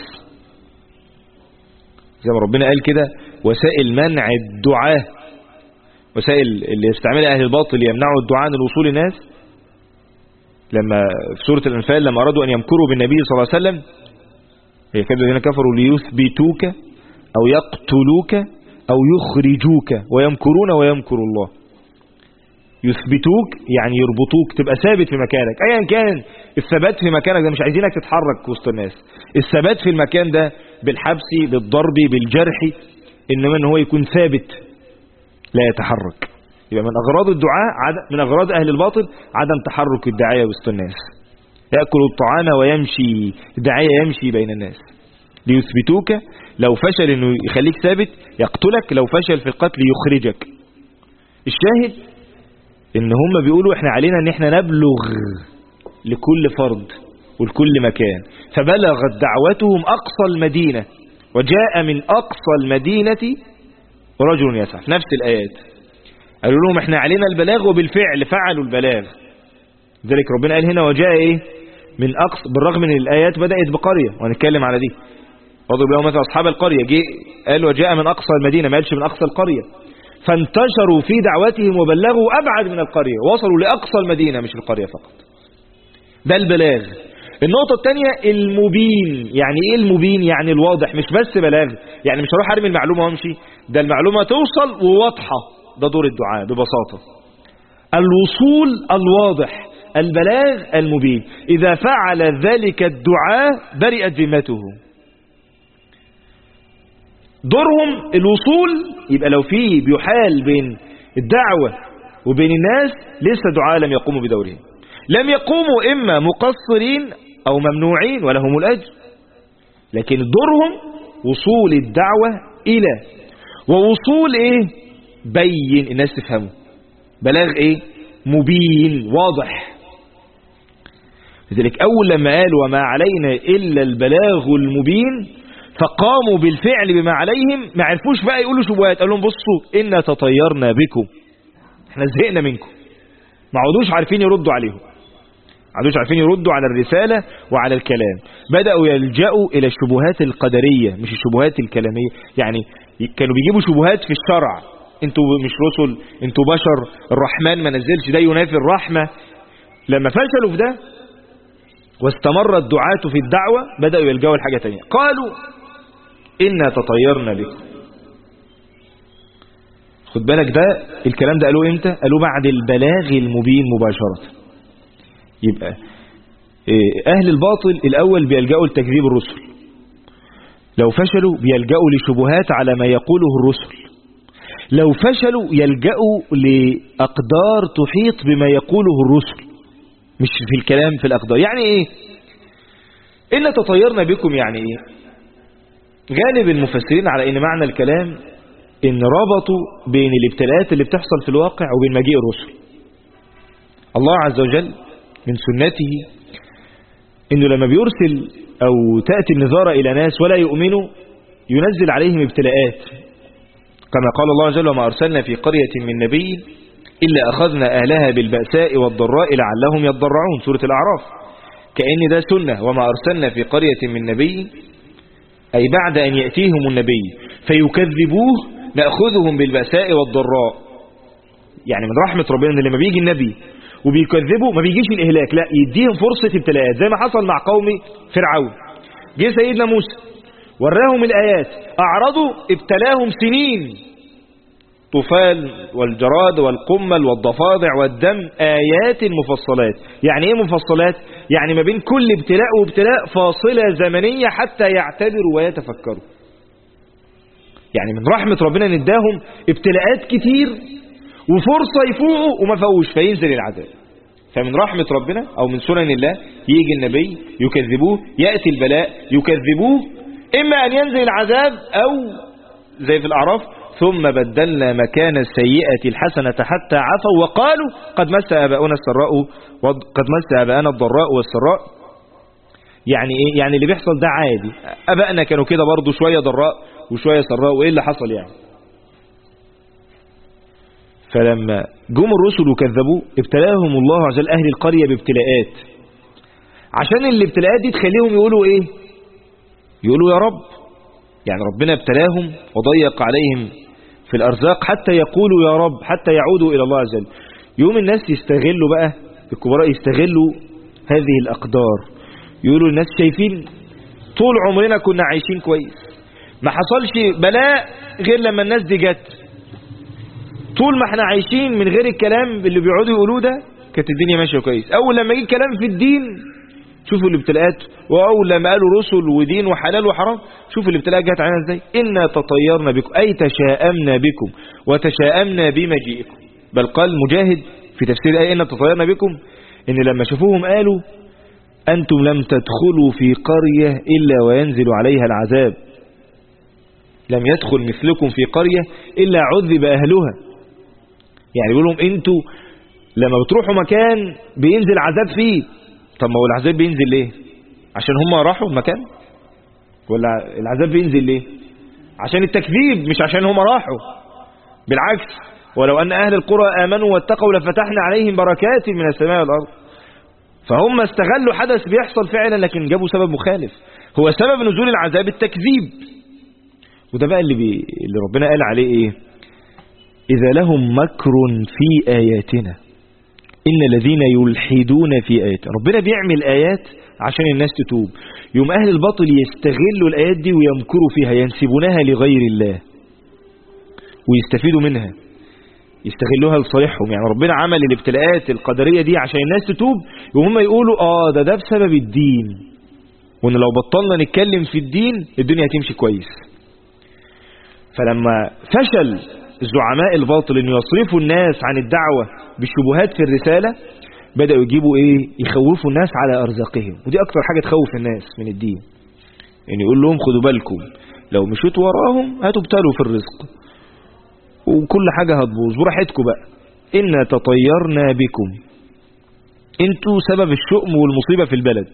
زي ما ربنا قال كده وسائل منع الدعاء، وسائل اللي يستعملها أهل الباطل يمنعوا الدعاء عن الوصول الناس. لما في سورة الأنفال لما أرادوا أن يمكروا بالنبي صلى الله عليه وسلم يكاد الذين كفروا ليثبتوك أو يقتلوك أو يخرجوك ويمكرون ويمكر الله. يثبتوك يعني يربطوك، تبقى ثابت في مكانك ايا كان. الثبات في مكانك ده مش عايزينك تتحرك وسط الناس. الثبات في المكان ده بالحبس بالضرب بالجرح، انما ان هو يكون ثابت لا يتحرك. يبقى من اغراض الدعاء من اغراض اهل الباطل عدم تحرك الداعية وسط الناس. يأكل الطعام ويمشي، الداعية يمشي بين الناس. ليثبتوك، لو فشل انه يخليك ثابت يقتلك، لو فشل في القتل يخرجك. الشاهد ان هم بيقولوا احنا علينا ان احنا نبلغ لكل فرد ولكل مكان. فبلغت دعوتهم اقصى المدينة وجاء من اقصى المدينة رجل يسعى. في نفس الايات قالوا لهم احنا علينا البلاغ، وبالفعل فعلوا البلاغ. ذلك ربنا قال هنا وجاء ايه من اقصى، بالرغم من الايات بدأت بقرية وهنتكلم على دي. واضرب لهم مثلا اصحاب القرية، جه قال وجاء من اقصى المدينة، ما قالش من اقصى القرية. فانتشروا في دعوتهم وبلغوا أبعد من القرية، وصلوا لأقصى المدينة مش القرية فقط. ده البلاغ. النقطة الثانية المبين. يعني إيه المبين؟ يعني الواضح، مش بس بلاغ. يعني مش هروح أرمي المعلومة وامشي، ده المعلومة توصل وواضحة. ده دور الدعاء ببساطة. الوصول الواضح، البلاغ المبين. إذا فعل ذلك الدعاء برئت ذمته. دورهم الوصول. يبقى لو في بيحال بين الدعوة وبين الناس لسه دعاء لم يقوموا بدورهم، لم يقوموا إما مقصرين أو ممنوعين ولهم الأجر. لكن دورهم وصول الدعوة إلى، ووصول إيه؟ بين الناس تفهموا. بلاغ إيه؟ مبين واضح. لذلك أول لما قال وما علينا إلا البلاغ المبين فقاموا بالفعل بما عليهم. ما عرفوش بقى يقولوا شبهات. قال لهم بصوا إنا تطيرنا بكم، احنا زهقنا منكم. ما عودوش عارفين يردوا عليهم، ما عودوش عارفين يردوا على الرسالة وعلى الكلام. بدأوا يلجأوا إلى الشبهات القدرية مش الشبهات الكلامية. يعني كانوا بيجيبوا شبهات في الشرع، انتوا مش رسل، انتوا بشر، الرحمن ما نزلش، ده ينافي الرحمة. لما فشلوا في ده واستمر الدعاة في الدعوة بدأوا يلجأوا لحاجة تانية. قالوا إنا تطيرنا بكم. خد بالك ده الكلام ده قالوه امتى؟ قالوه بعد البلاغ المبين مباشرة. يبقى أهل الباطل الأول بيلجأوا لتكذيب الرسل، لو فشلوا بيلجأوا لشبهات على ما يقوله الرسل، لو فشلوا يلجأوا لأقدار تحيط بما يقوله الرسل، مش في الكلام في الأقدار. يعني إيه إنا تطيرنا بكم؟ يعني إيه؟ غالب المفسرين على إن معنى الكلام إن ربطوا بين الابتلاءات اللي بتحصل في الواقع وبين مجيء الرسل. الله عز وجل من سنته إنه لما بيرسل أو تأتي النذارة إلى ناس ولا يؤمنوا ينزل عليهم ابتلاءات، كما قال الله عز وجل وما أرسلنا في قرية من نبي إلا أخذنا أهلها بالبأساء والضراء لعلهم يضرعون، سورة الأعراف. كأن ده سنة، وما أرسلنا في قرية من نبي، أي بعد أن يأتيهم النبي فيكذبوه نأخذهم بالبأساء والضراء. يعني من رحمة ربنا أن لما بيجي النبي وبيكذبوا ما بيجيش الإهلاك، لا، يديهم فرصة ابتلاءات زي ما حصل مع قوم فرعون. جه سيدنا موسى وراهم الآيات، أعرضوا، ابتلاهم سنين، طوفان والجراد والقمل والضفادع والدم، آيات مفصلات. يعني ايه مفصلات؟ يعني ما بين كل ابتلاء وابتلاء فاصلة زمنية حتى يعتبروا ويتفكروا. يعني من رحمة ربنا نداهم ابتلاءات كتير وفرصة يفوقوا وما فوقوش فينزل العذاب. فمن رحمة ربنا أو من سنن الله يجي النبي يكذبوه، يأتي البلاء يكذبوه، إما أن ينزل العذاب أو زي في الأعراف ثم بدلنا مكان السيئة الحسنة حتى عفوا وقالوا قد مس آباؤنا السراء وقد مس آباءنا الضراء والسراء. يعني إيه؟ يعني اللي بيحصل ده عادي، أبائنا كانوا كده برضو، شوية ضراء وشوية سراء، وإيه اللي حصل يعني؟ فلما جم الرسل وكذبوا ابتلاهم الله عز وجل أهل القرية بابتلاءات، عشان الابتلاءات دي تخليهم يقولوا إيه؟ يقولوا يا رب. يعني ربنا ابتلاهم وضيق عليهم في الأرزاق حتى يقولوا يا رب، حتى يعودوا إلى الله عز وجل. يوم الناس يستغلوا بقى، الكبراء يستغلوا هذه الأقدار، يقولوا الناس شايفين طول عمرنا كنا عايشين كويس، ما حصلش بلاء غير لما الناس دي جت، طول ما احنا عايشين من غير الكلام اللي بيقعدوا يقولوه ده كانت الدنيا ماشية كويس. أول لما يجي كلام في الدين شوفوا الابتلاءات، وأول لما قالوا رسل ودين وحلال وحرام شوفوا الابتلاءات جت علينا ازاي. إنا تطيرنا بكم أي تشاءمنا بكم وتشاءمنا بمجيئكم. بل قال مجاهد في تفسير الآية إنا تطيرنا بكم إن لما شافوهم قالوا أنتم لم تدخلوا في قرية إلا وينزل عليها العذاب، لم يدخل مثلكم في قرية إلا عذب أهلها. يعني بيقول لهم انتوا لما بتروحوا مكان بينزل عذاب فيه. طب ما هو العذاب بينزل ليه؟ عشان هم راحوا المكان؟ ولا العذاب بينزل ليه؟ عشان التكذيب، مش عشان هم راحوا. بالعكس، ولو أن أهل القرى آمنوا واتقوا لفتحنا عليهم بركات من السماء والأرض. فهم استغلوا حدث بيحصل فعلا لكن جابوا سبب مخالف. هو سبب نزول العذاب التكذيب. وده بقى اللي ربنا قال عليه ايه؟ إذا لهم مكر في آياتنا إن الذين يلحدون في آياتنا. ربنا بيعمل آيات عشان الناس تتوب، يوم أهل الباطل يستغلوا الآيات دي ويمكروا فيها، ينسبونها لغير الله ويستفيدوا منها، يستغلوها لصالحهم. يعني ربنا عمل الابتلاءات القدرية دي عشان الناس تتوب، وهم يقولوا ده بسبب الدين، وإن لو بطلنا نتكلم في الدين الدنيا هتمشي كويس. فلما فشل زعماء الباطل ان يصرفوا الناس عن الدعوة بالشبهات في الرسالة، بدأوا يجيبوا ايه؟ يخوفوا الناس على ارزاقهم. ودي اكتر حاجة تخوف الناس من الدين، ان يقول لهم خدوا بالكم لو مشيتوا وراهم هتبتلوا في الرزق وكل حاجة هتبوظ، براحتكم بقى، إنا تطيرنا بكم، انتوا سبب الشؤم والمصيبة في البلد،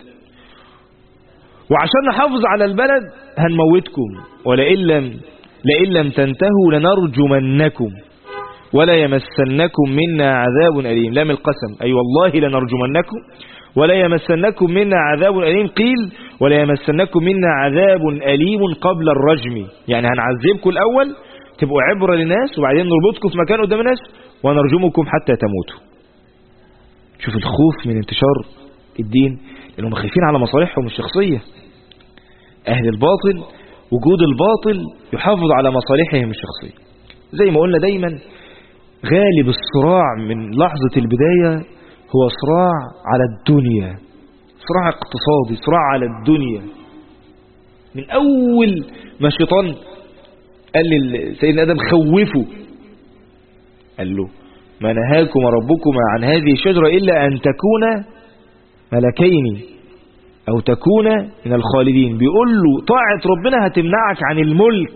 وعشان نحافظ على البلد هنموتكم، لئن لم تنتهوا لنرجمنكم ولا يمسنكم منا عذاب أليم. لام القسم، أي والله لنرجمنكم ولا يمسنكم منا عذاب أليم. قيل ولا يمسنكم منا عذاب أليم قبل الرجم، يعني هنعذبكم الأول تبقوا عبرة للناس، وبعدين نربطكم في مكان قدام الناس ونرجمكم حتى تموتوا. شوف الخوف من انتشار الدين، لأنهم خايفين على مصالحهم الشخصية. أهل الباطل وجود الباطل يحافظ على مصالحهم الشخصية. زي ما قلنا دايما غالب الصراع من لحظة البداية هو صراع على الدنيا، صراع اقتصادي، صراع على الدنيا. من أول ما الشيطان قال لسيدنا آدم خوفه، قال له ما نهاكم ربكما عن هذه الشجرة إلا أن تكونا ملكين أو تكون من الخالدين. بيقول له طاعة ربنا هتمنعك عن الملك.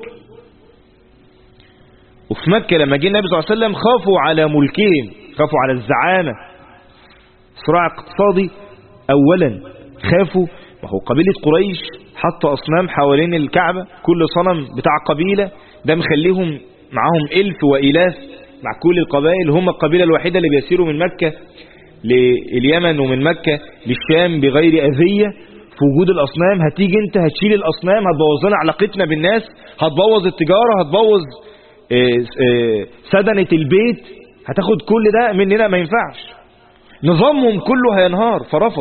وفي مكة لما جه النبي صلى الله عليه وسلم خافوا على ملكهم، خافوا على الزعامة. صراع اقتصادي أولا، خافوا، وهو قبيلة قريش حط أصنام حوالين الكعبة، كل صنم بتاع قبيلة، ده مخليهم معاهم 1000 وإلاف مع كل القبائل، هم القبيلة الوحيدة اللي بيسيروا من مكة لليمن ومن مكة للشام بغير أذية في وجود الأصنام. هتيجي انت هتشيل الأصنام، هتبوظ لنا علاقتنا بالناس، هتبوظ التجارة، هتبوظ سدنة البيت، هتاخد كل ده مننا، ما ينفعش. نظامهم كله هينهار.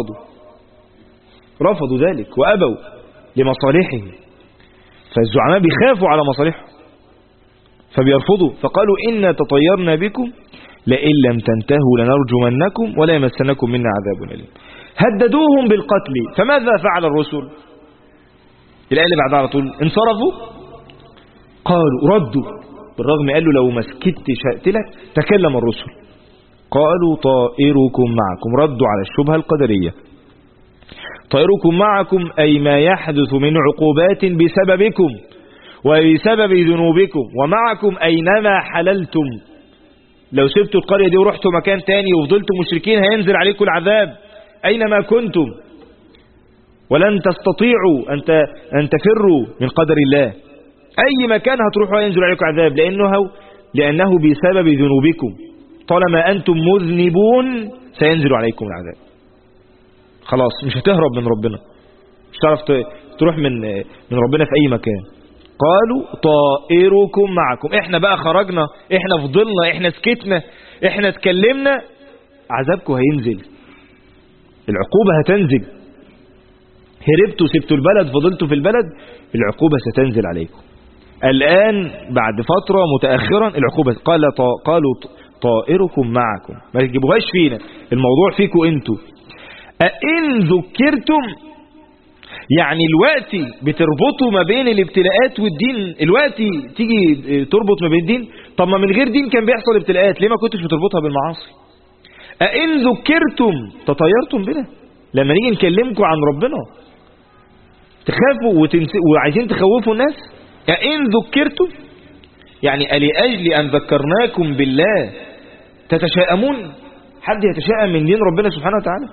رفضوا ذلك وأبوا لمصالحهم. فالزعماء بيخافوا على مصالحهم فبيرفضوا. فقالوا إنا تطيرنا بكم لئن لم تنتهوا لنرجمنكم ولا يمسنكم منا عذاب أليم. هددوهم بالقتل. فماذا فعل الرسل؟ الآية اللي بعدها على طول انصرفوا. قالوا ردوا، بالرغم قالوا لو ما سكتش هقتلك. تكلم الرسل قالوا طائركم معكم. ردوا على الشبهة القدرية. طائركم معكم أي ما يحدث من عقوبات بسببكم وبسبب ذنوبكم، ومعكم أينما حللتم. لو سبتوا القرية دي ورحتوا مكان تاني وفضلتوا مشركين هينزل عليكم العذاب أينما كنتم، ولن تستطيعوا أن تفروا من قدر الله. أي مكان هتروحوا هينزل عليكم عذاب، لأنه بسبب ذنوبكم. طالما أنتم مذنبون سينزل عليكم العذاب. خلاص مش هتهرب من ربنا، مش هتعرف تروح من ربنا في أي مكان. قالوا طائركم معكم. احنا بقى خرجنا، احنا فضلنا، احنا سكتنا، احنا اتكلمنا، عذابكم هينزل، العقوبة هتنزل. هربتوا سبتوا البلد فضلتوا في البلد، العقوبة ستنزل عليكم. الآن بعد فترة متأخرا العقوبة. قالوا طائركم معكم. ما تجيبوهاش فينا، الموضوع فيكم انتوا. أئن ذكرتم، يعني الوقت بتربطوا ما بين الابتلاءات والدين، الوقت تيجي تربط ما بين الدين. طب ما من غير دين كان بيحصل ابتلاءات، ليه ما كنتش بتربطها بالمعاصي؟ أئن ذكرتم تطيرتم بنا. لما نيجي نكلمكم عن ربنا تخافوا وعايزين تخوفوا الناس. أئن ذكرتم يعني لأجل أن ذكرناكم بالله تتشائمون. حد يتشائم من دين ربنا سبحانه وتعالى؟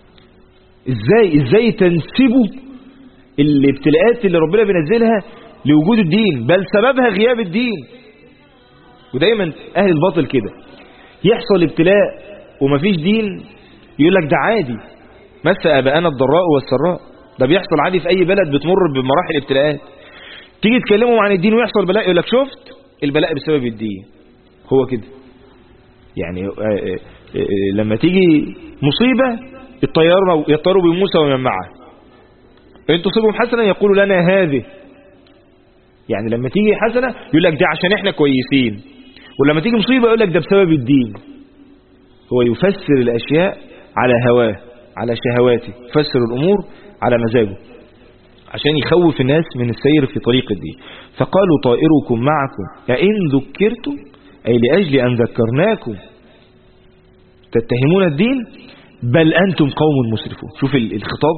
ازاي تنسبوا الابتلاءات اللي ربنا بينزلها لوجود الدين، بل سببها غياب الدين. ودايما اهل الباطل كده، يحصل ابتلاء ومفيش دين يقول لك ده عادي، مس اباءنا الضراء والسراء، ده بيحصل عادي في اي بلد بتمر بمراحل ابتلاءات. تيجي تكلمهم عن الدين ويحصل بلاء يقول لك شفت البلاء بسبب الدين. هو كده يعني. لما تيجي مصيبة يطيروا بموسى ومن معه، إن تصيبهم حسنة يقولوا لنا هذه. يعني لما تيجي حسنة يقول لك دي عشان احنا كويسين، ولما تيجي مصيبة يقول لك ده بسبب الدين. هو يفسر الأشياء على هواه، على شهواته، يفسر الأمور على مزاجه عشان يخوف الناس من السير في طريق الدين. فقالوا طائركم معكم أئن ذكرتم أي لأجل أن ذكرناكم تتهمون الدين بل أنتم قوم مسرفون. شوف الخطاب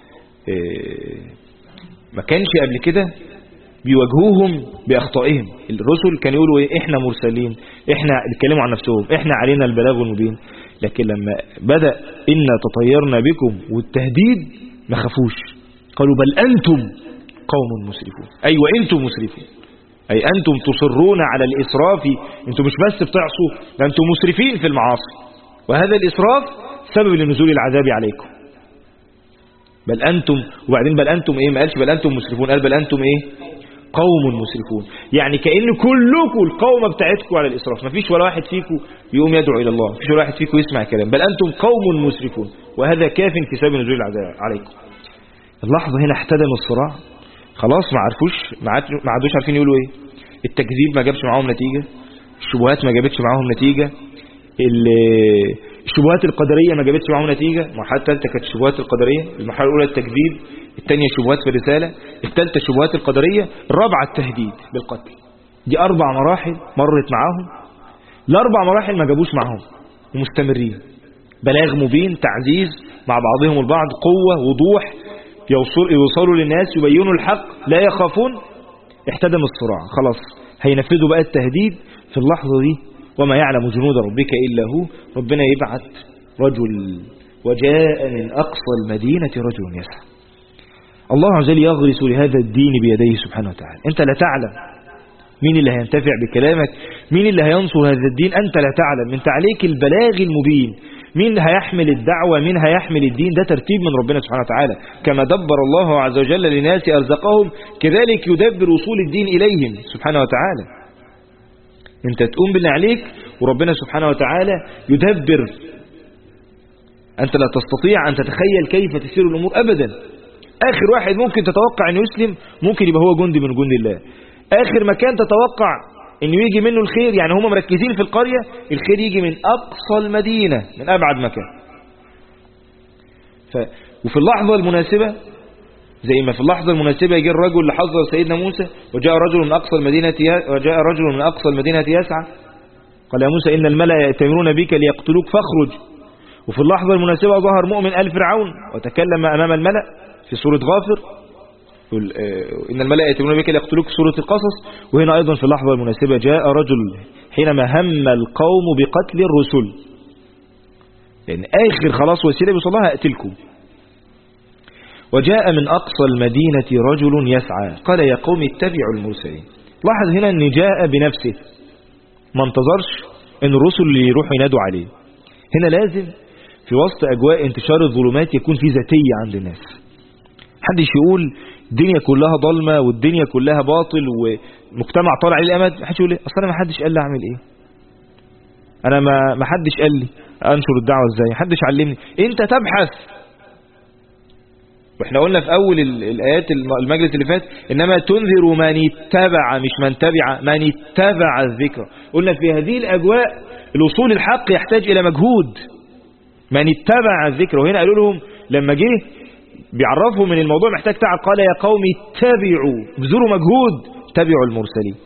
ما كانش قبل كده بيواجهوهم بأخطائهم. الرسل كانوا يقولوا ايه؟ احنا مرسلين، احنا بيتكلموا عن نفسهم، احنا علينا البلاغ المبين. لكن لما بدأ إنا تطيرنا بكم والتهديد ما خافوش، قالوا بل أنتم قوم مسرفون. أي وأنتم مسرفون، أي أنتم تصرون على الإسراف. أنتم مش بس بتعصوا، ده أنتم مسرفين في المعاصي، وهذا الإسراف سبب لنزول العذاب عليكم. بل أنتم، وبعدين بل أنتم إيه؟ ما قالش بل أنتم مسرفون، قال بل أنتم إيه؟ قوم مسرفون. يعني كأن كلكم القوم بتاعتكم على الإسراف، ما فيش ولا واحد فيكم يقوم يدعو إلى الله، ما فيش ولا واحد فيكم يسمع كلام. بل أنتم قوم مسرفون، وهذا كاف في سبب نزول العذاب عليكم. اللحظة هنا احتدم الصراع، خلاص ما عادوش عارفين يقولوا إيه. التكذيب ما جابش معاهم نتيجة، الشبهات ما جابتش معاهم نتيجة، الشبهات القدرية ما جابتش معاهم نتيجة. المرحلة الثالثة كانت الشبهات القدرية، المرحلة الأولى التكذيب، الثانية شبهات في الرسالة، الثالثة شبهات القدرية، الرابعة التهديد بالقتل. دي 4 مراحل مرت معاهم. ال4 مراحل ما جابوش معاهم ومستمرين. بلاغ مبين، تعزيز مع بعضهم البعض، قوة، وضوح، يوصلوا للناس، يبينوا الحق، لا يخافون. احتدم الصراع، خلاص هينفذوا بقى التهديد في اللحظة دي. وما يعلم جنود ربك إلا هو. ربنا يبعث رجل، وجاء من أقصى المدينة رجل يسعى. الله عز وجل يغرس لهذا الدين بيديه سبحانه وتعالى. أنت لا تعلم مين اللي هينتفع بكلامك، مين اللي هينصر هذا الدين، أنت لا تعلم. انت عليك البلاغ المبين. مين هيحمل الدعوة، مين هيحمل الدين، ده ترتيب من ربنا سبحانه وتعالى. كما دبر الله عز وجل للناس أرزقهم كذلك يدبر وصول الدين إليهم سبحانه وتعالى. انت تقوم باللي عليك وربنا سبحانه وتعالى يدبر. أنت لا تستطيع أن تتخيل كيف تسير الأمور أبدا. آخر واحد ممكن تتوقع أنه يسلم ممكن يبقى هو جندي من جند الله. آخر مكان تتوقع أنه يجي منه الخير، يعني هم مركزين في القرية، الخير يجي من أقصى المدينة، من أبعد مكان. وفي اللحظة المناسبة، زي ما في اللحظة المناسبة يجي الرجل لحظة سيدنا موسى، وجاء رجل من أقصى المدينة يسعى قال يا موسى إن الملأ يأتمرون بك ليقتلوك فاخرج. وفي اللحظة المناسبة ظهر مؤمن آل فرعون وتكلم أمام الملأ في سورة غافر، إن الملأ يأتمرون بك ليقتلوك في سورة القصص. وهنا أيضا في اللحظة المناسبة جاء رجل حينما هم القوم بقتل الرسل، لأن آخر خلاص وسيلة بيوصلها أقتلكم. وجاء من أقصى المدينة رجل يسعى قال يا قوم اتبعوا المرسلين. لاحظ هنا أن جاء بنفسه، ما انتظرش أن الرسل اللي يروحوا ينادوا عليه. هنا لازم في وسط أجواء انتشار الظلمات يكون في ذاتية عند الناس. محدش يقول الدنيا كلها ضلمة والدنيا كلها باطل ومجتمع طالع عليه الأمد، محدش يقول أصلا أنا محدش قال لي أعمل إيه، أنا ما حدش قال لي أنشر الدعوة إزاي، محدش علمني. أنت تبحث. وإحنا قلنا في أول الآيات المجلس اللي فات إنما تنذر من اتبع، مش من تبع، من اتبع الذكر. قلنا في هذه الأجواء الوصول الحق يحتاج إلى مجهود، من اتبع الذكر. وهنا قالوا لهم لما جه بيعرفوا من الموضوع محتاج تعب، قال يا قوم اتبعوا، بذلوا مجهود، اتبعوا المرسلين.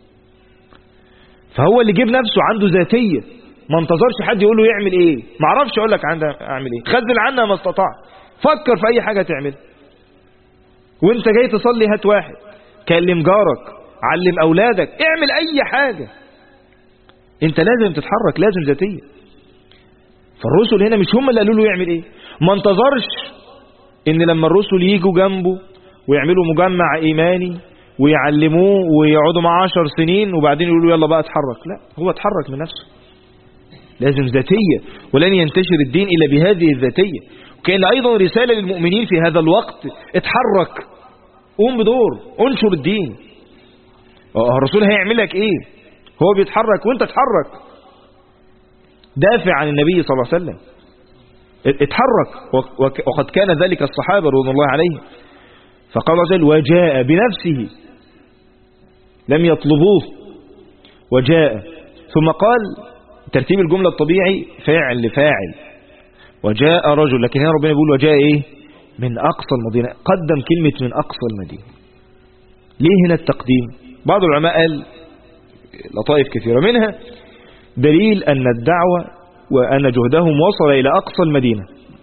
فهو اللي جيب نفسه عنده ذاتية، ما انتظرش حد يقول له يعمل ايه. ما اعرفش اقول لك اعمل ايه، خذل عنها ما استطاع. فكر في اي حاجة تعمل، وانت جاي تصلي هات واحد، كلم جارك، علم اولادك، اعمل اي حاجة. انت لازم تتحرك، لازم ذاتية. فالرسل هنا مش هم اللي قالوا له يعمل ايه، ما انتظرش ان لما الرسل ييجوا جنبه ويعملوا مجمع ايماني ويعلموه ويقعدوا معاه 10 سنين وبعدين يقولوا يلا بقى اتحرك. لا، هو اتحرك من نفسه. لازم ذاتية، ولن ينتشر الدين إلا بهذه الذاتية. وكأن أيضا رسالة للمؤمنين في هذا الوقت، اتحرك، قوم بدور، انشر الدين. الرسول هيعمل لك ايه؟ هو بيتحرك وانت اتحرك. دافع عن النبي صلى الله عليه وسلم، اتحرك. وقد كان ذلك الصحابة رضي الله عليهم. فقال رجل وجاء بنفسه، لم يطلبوه، وجاء. ثم قال ترتيب الجملة الطبيعي فاعل لفاعل، وجاء رجل، لكن هنا ربنا بيقول وجاء ايه؟ من أقصى المدينة. قدم كلمة من أقصى المدينة. ليه هنا التقديم؟ بعض العلماء قال لطائف كثيرة، منها دليل أن الدعوة وأن جهدهم وصل إلى أقصى المدينة،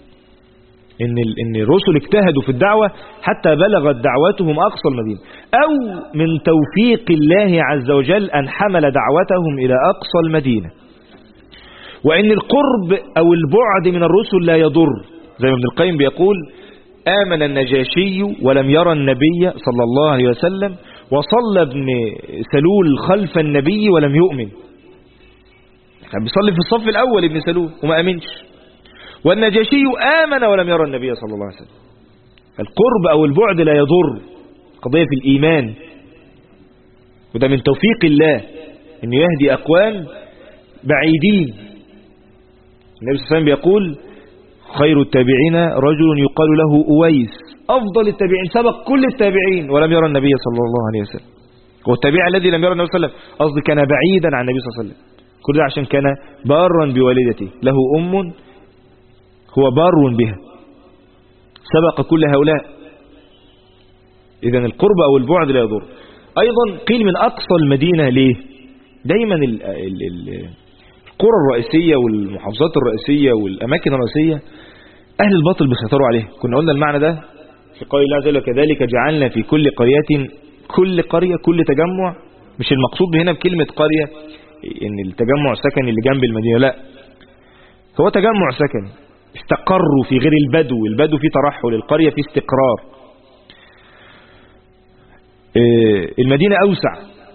إن الرسل اجتهدوا في الدعوة حتى بلغت دعوتهم أقصى المدينة، أو من توفيق الله عز وجل أن حمل دعوتهم إلى أقصى المدينة. وإن القرب أو البعد من الرسل لا يضر، زي ما ابن القيم بيقول آمن النجاشي ولم يرى النبي صلى الله عليه وسلم، وصلى ابن سلول خلف النبي ولم يؤمن. كان بيصلي في الصف الأول ابن سلول وما أمنش، والنجاشي آمن ولم يرى النبي صلى الله عليه وسلم. القرب أو البعد لا يضر، قضية في الإيمان. وده من توفيق الله أن يهدي أقوام بعيدين. النبي صلى الله عليه وسلم بيقول خير التابعين رجل يقال له أويس، أفضل التابعين، سبق كل التابعين ولم يرى النبي صلى الله عليه وسلم. والتابع الذي لم يرى النبي صلى الله عليه وسلم قصدي كان بعيدا عن النبي صلى الله عليه وسلم. كل ده عشان كان بارا بوالدته، له أم هو بار بها، سبق كل هؤلاء. إذن القرب أو البعد لا يضر. أيضا قيل من أقصى المدينة. ليه؟ دايما القرى الرئيسية والمحافظات الرئيسية والأماكن الرئيسية أهل الباطل بيسيطروا عليه. كنا قلنا المعنى ده في قول الله عز وجل كذلك جعلنا في كل قرية، كل قرية كل تجمع. مش المقصود هنا بكلمة قرية إن التجمع السكني اللي جنب المدينة، لا، هو تجمع سكني استقروا في غير البدو. البدو في ترحل، القرية في استقرار. المدينة أوسع،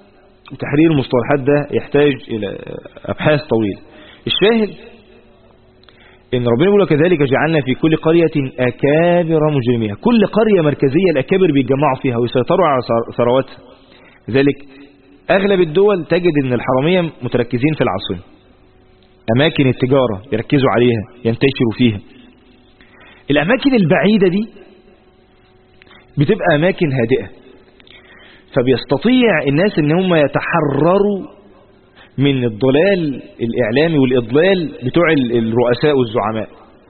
وتحرير المصطلحات ده يحتاج إلى أبحاث طويلة. الشاهد إن ربنا يقول كذلك جعلنا في كل قرية أكابر مجرميها. كل قرية مركزية الأكابر بيتجمعوا فيها ويسيطروا على ثرواتها. لذلك أغلب الدول تجد أن الحرامية متركزين في العاصمة، أماكن التجارة يركزوا عليها ينتشروا فيها. الأماكن البعيدة دي بتبقى أماكن هادئة، فبيستطيع الناس أن هم يتحرروا من الضلال الإعلامي والإضلال بتوع الرؤساء والزعماء.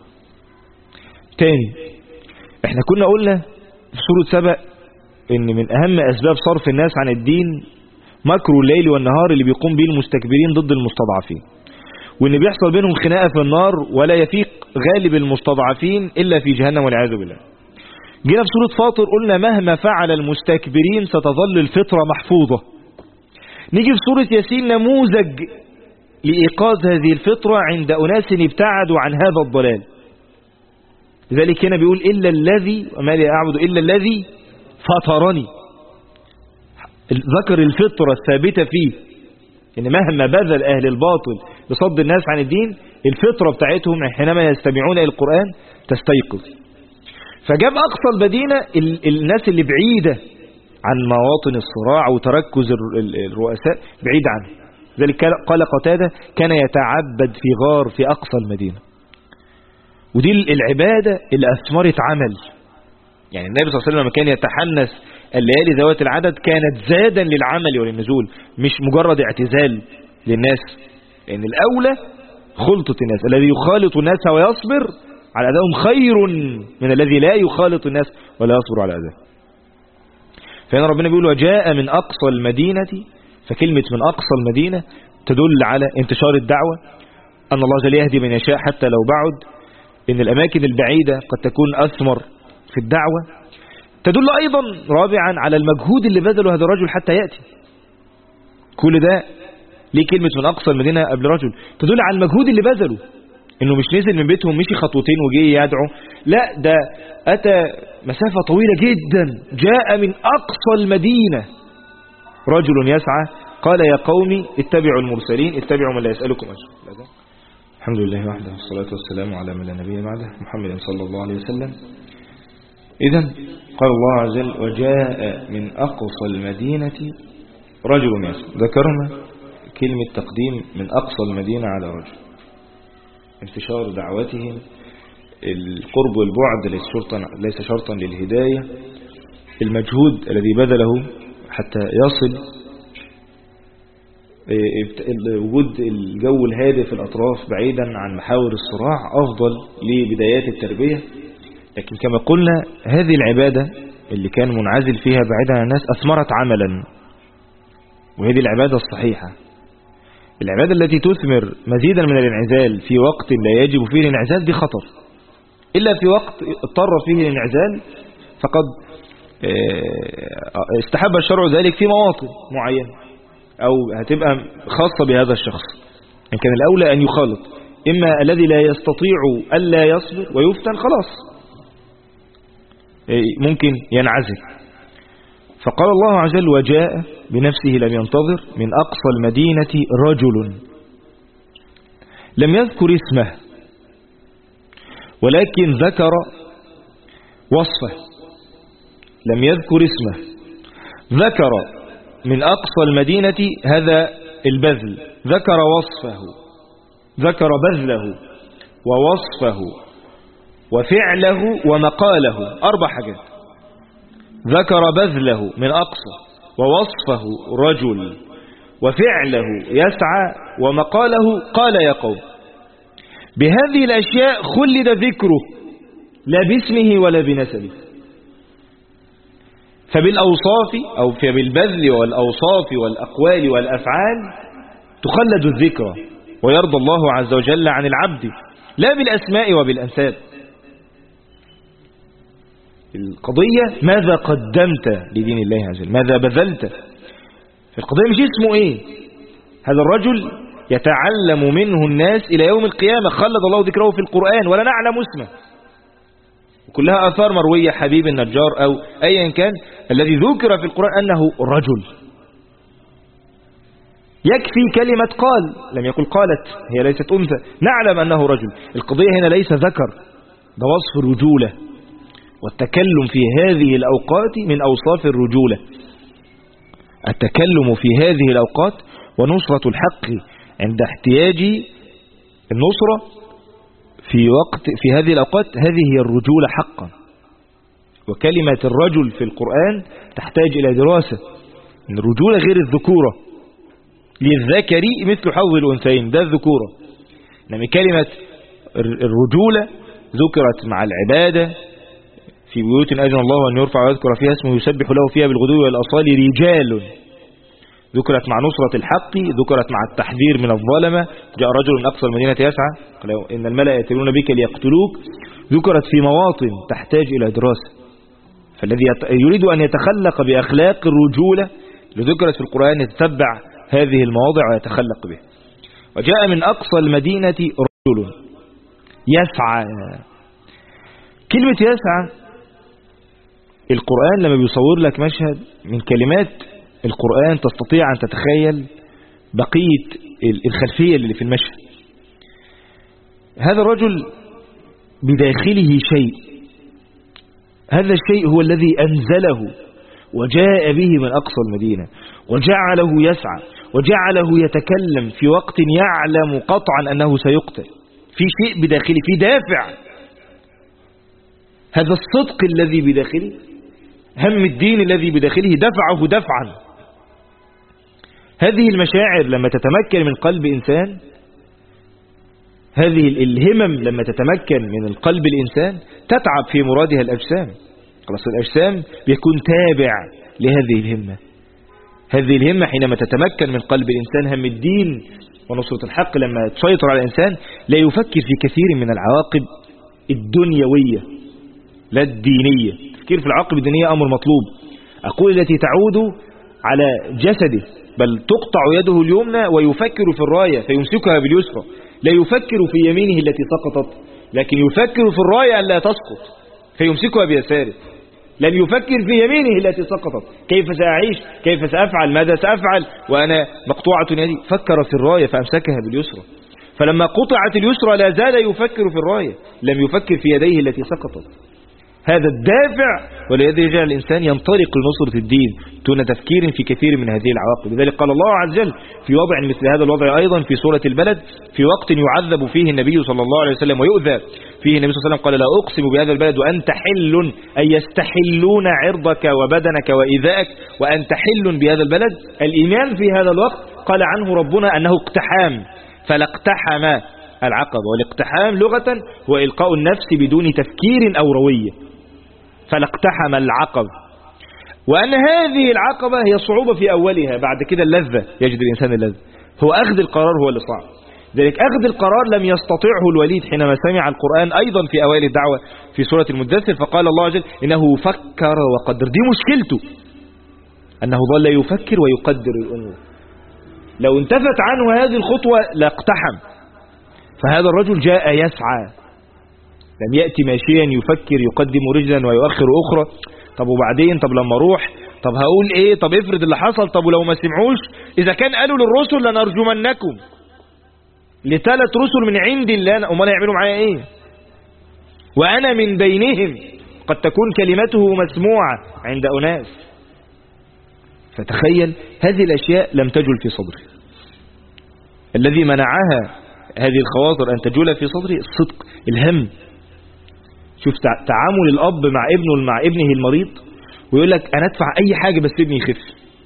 تاني، احنا كنا قلنا في سورة سبأ ان من اهم اسباب صرف الناس عن الدين مكر الليل والنهار اللي بيقوم به المستكبرين ضد المستضعفين، وان بيحصل بينهم خناقة في النار ولا يفيق غالب المستضعفين الا في جهنم والعياذ بالله. جينا في سورة فاطر قلنا مهما فعل المستكبرين ستظل الفطرة محفوظة. نيجي في سورة ياسين نموذج لإيقاظ هذه الفطرة عند أناس ابتعدوا عن هذا الضلال. لذلك هنا بيقول إلا الذي وما لي أعبد إلا الذي فطرني. ذكر الفطرة الثابتة فيه إن مهما بذل أهل الباطل بصد الناس عن الدين الفطرة بتاعتهم حينما يستمعون إلى القرآن تستيقظ. فجاب أقصى المدينة الناس اللي بعيدة عن مواطن الصراع وتركز الرؤساء بعيد عنه. ذلك قال قتادة كان يتعبد في غار في أقصى المدينة. ودي العبادة اللي أثمرت عمل. يعني النبي صلى الله عليه وسلم لما كان يتحنس الليالي ذوات العدد كانت زادا للعمل وللنزول، مش مجرد اعتزال للناس. لأن الأولى خلطة الناس، الذي يخالط الناس ويصبر على أذاهم خير من الذي لا يخالط الناس ولا يصبر على أذاهم. فهنا ربنا بيقول وجاء من أقصى المدينة، فكلمة من أقصى المدينة تدل على انتشار الدعوة، أن الله جل يهدي من يشاء حتى لو بعد، إن الأماكن البعيدة قد تكون أثمر في الدعوة. تدل أيضا رابعا على المجهود اللي بذله هذا الرجل حتى يأتي. كل ده ليه كلمة من أقصى المدينة قبل رجل؟ تدل على المجهود اللي بذله، إنه مش نزل من بيتهم مشي خطوتين وجي يدعو، لا ده أتى مسافة طويلة جدا. جاء من أقصى المدينة رجل يسعى قال يا قوم اتبعوا المرسلين اتبعوا من لا يسألكم أجر. الحمد لله وحده والصلاة والسلام على من لا نبي بعده محمد صلى الله عليه وسلم. إذن قال الله عز وجل وجاء من أقصى المدينة رجل يسعى. ذكرنا كلمة تقديم من أقصى المدينة على رجل، انتشار دعوتهم، القرب والبعد ليس شرطا للهداية، المجهود الذي بذله حتى يصل، وجود الجو الهادئ في الأطراف بعيدا عن محاور الصراع أفضل لبدايات التربية. لكن كما قلنا هذه العبادة اللي كان منعزل فيها بعيدا عن الناس أثمرت عملا، وهذه العبادة الصحيحة. العبادة التي تثمر مزيدا من الانعزال في وقت لا يجب فيه الانعزال دي خطر، إلا في وقت اضطر فيه الانعزال فقد استحب الشرع ذلك في مواطن معينة أو هتبقى خاصة بهذا الشخص. إن كان الأولى أن يخالط، إما الذي لا يستطيع ألا يصبر ويفتن خلاص ممكن ينعزل. فقال الله عز وجل وجاء بنفسه لم ينتظر من أقصى المدينة رجل، لم يذكر اسمه ولكن ذكر وصفه. لم يذكر اسمه، ذكر من أقصى المدينة هذا البذل، ذكر وصفه، ذكر بذله ووصفه وفعله ومقاله، 4 حاجات. ذكر بذله من أقصى ووصفه رجل وفعله يسعى ومقاله قال يا قوم. بهذه الأشياء خلد ذكره لا باسمه ولا بنسبه. فبالأوصاف أو بالبذل والأوصاف والأقوال والأفعال تخلد الذكرى ويرضى الله عز وجل عن العبد، لا بالأسماء وبالأنساب. القضية ماذا قدمت لدين الله عز وجل، ماذا بذلت. القضية مش اسمه ايه. هذا الرجل يتعلم منه الناس إلى يوم القيامة، خلد الله ذكره في القرآن ولا نعلم اسمه، وكلها آثار مروية. حبيب النجار أو أيا كان الذي ذكر في القرآن أنه رجل. يكفي كلمة قال، لم يقل قالت، هي ليست أنثى، نعلم أنه رجل. القضية هنا ليس ذكر، ده وصف الرجولة، والتكلم في هذه الأوقات من أوصاف الرجولة. التكلم في هذه الأوقات ونصرة الحق عند احتياج النصرة في هذه الأوقات، هذه هي الرجولة حقا. وكلمة الرجل في القرآن تحتاج إلى دراسة، إن الرجولة غير الذكورة، للذكر مثل حظ الأنثيين، ده الذكورة. إنما كلمة الرجولة ذكرت مع العبادة في بيوت أذن الله أن يرفع ويذكر فيها اسمه يسبح له فيها بالغدو والأصال رجال، ذكرت مع نصرة الحق، ذكرت مع التحذير من الظلمة، جاء رجل من أقصى المدينة يسعى قال إن الملأ يأتون بك ليقتلوك، ذكرت في مواطن تحتاج إلى دراسة. فالذي يريد أن يتخلق بأخلاق الرجولة اللي ذكرت في القرآن يتتبع هذه المواضع ويتخلق بها. وجاء من أقصى المدينة رجل يسعى. كلمة يسعى القرآن لما بيصور لك مشهد من كلمات القرآن تستطيع أن تتخيل بقية الخلفية اللي في المشهد. هذا الرجل بداخله شيء، هذا الشيء هو الذي أنزله وجاء به من أقصى المدينة وجعله يسعى وجعله يتكلم في وقت يعلم قطعا أنه سيقتل. في شيء بداخله، في دافع، هذا الصدق الذي بداخله، هم الدين الذي بداخله دفعه دفعا. هذه المشاعر لما تتمكن من قلب إنسان، هذه الهمم لما تتمكن من القلب الإنسان تتعب في مرادها الأجسام. خلاص الأجسام بيكون تابع لهذه الهمة. هذه الهمة حينما تتمكن من قلب الإنسان، هم الدين ونصرة الحق لما تسيطر على الإنسان لا يفكر في كثير من العواقب الدنيوية لا الدينية. التفكير في العواقب الدينية أمر مطلوب، أقول التي تعود على جسده، بل تقطع يده اليمنى ويفكر في الراية فيمسكها باليسرى، لا يفكر في يمينه التي سقطت، لكن يفكر في الراية ألا تسقط فيمسكها بيساره. لن يفكر في يمينه التي سقطت، كيف سأعيش، كيف سأفعل، ماذا سأفعل وأنا مقطوعة يدي، فكر في الراية فأمسكها باليسرى. فلما قطعت اليسرى لا زال يفكر في الراية، لم يفكر في يديه التي سقطت. هذا الدافع والذي يجعل الإنسان ينطلق لنصرة الدين دون تفكير في كثير من هذه العواقب. لذلك قال الله عز وجل في وضع مثل هذا الوضع أيضا في سورة البلد، في وقت يعذب فيه النبي صلى الله عليه وسلم ويؤذى فيه النبي صلى الله عليه وسلم، قال لا أقسم بهذا البلد وأنت حل، أي يستحلون عرضك وبدنك وإيذائك وأنت حل بهذا البلد. الإيمان في هذا الوقت قال عنه ربنا أنه اقتحام، فلاقتحم العقبة. والاقتحام لغة هو إلقاء النفس بدون تفكير أو روية، فلاقتحم العقبة. وأن هذه العقبة هي صعوبة في أولها، بعد كده اللذة، يجد الإنسان اللذة. هو أخذ القرار هو اللي صعب. ذلك أخذ القرار لم يستطيعه الوليد حينما سمع القرآن أيضا في أوائل الدعوة في سورة المدثر، فقال الله عز وجل إنه فكر وقدر. دي مشكلته، أنه ظل يفكر ويقدر الأمور. لو انتفت عنه هذه الخطوة لاقتحم. فهذا الرجل جاء يسعى، لم يأتي ماشيا يفكر يقدم رجلا ويؤخر أخرى. طب وبعدين، طب لما أروح، طب هقول إيه، طب افرض اللي حصل، طب ولو ما سمعوش، إذا كان قالوا للرسل لنرجمنكم، لثلاث رسل من عند الله، أمال يعملوا معايا إيه؟ وأنا من بينهم، قد تكون كلمته مسموعة عند أناس. فتخيل هذه الأشياء لم تجل في صدره. الذي منعها هذه الخواطر أن تجول في صدره الصدق، الهم. شوف تعامل الأب مع ابنه، مع ابنه المريض، ويقول لك أنا أدفع أي حاجة بس ابني يخف.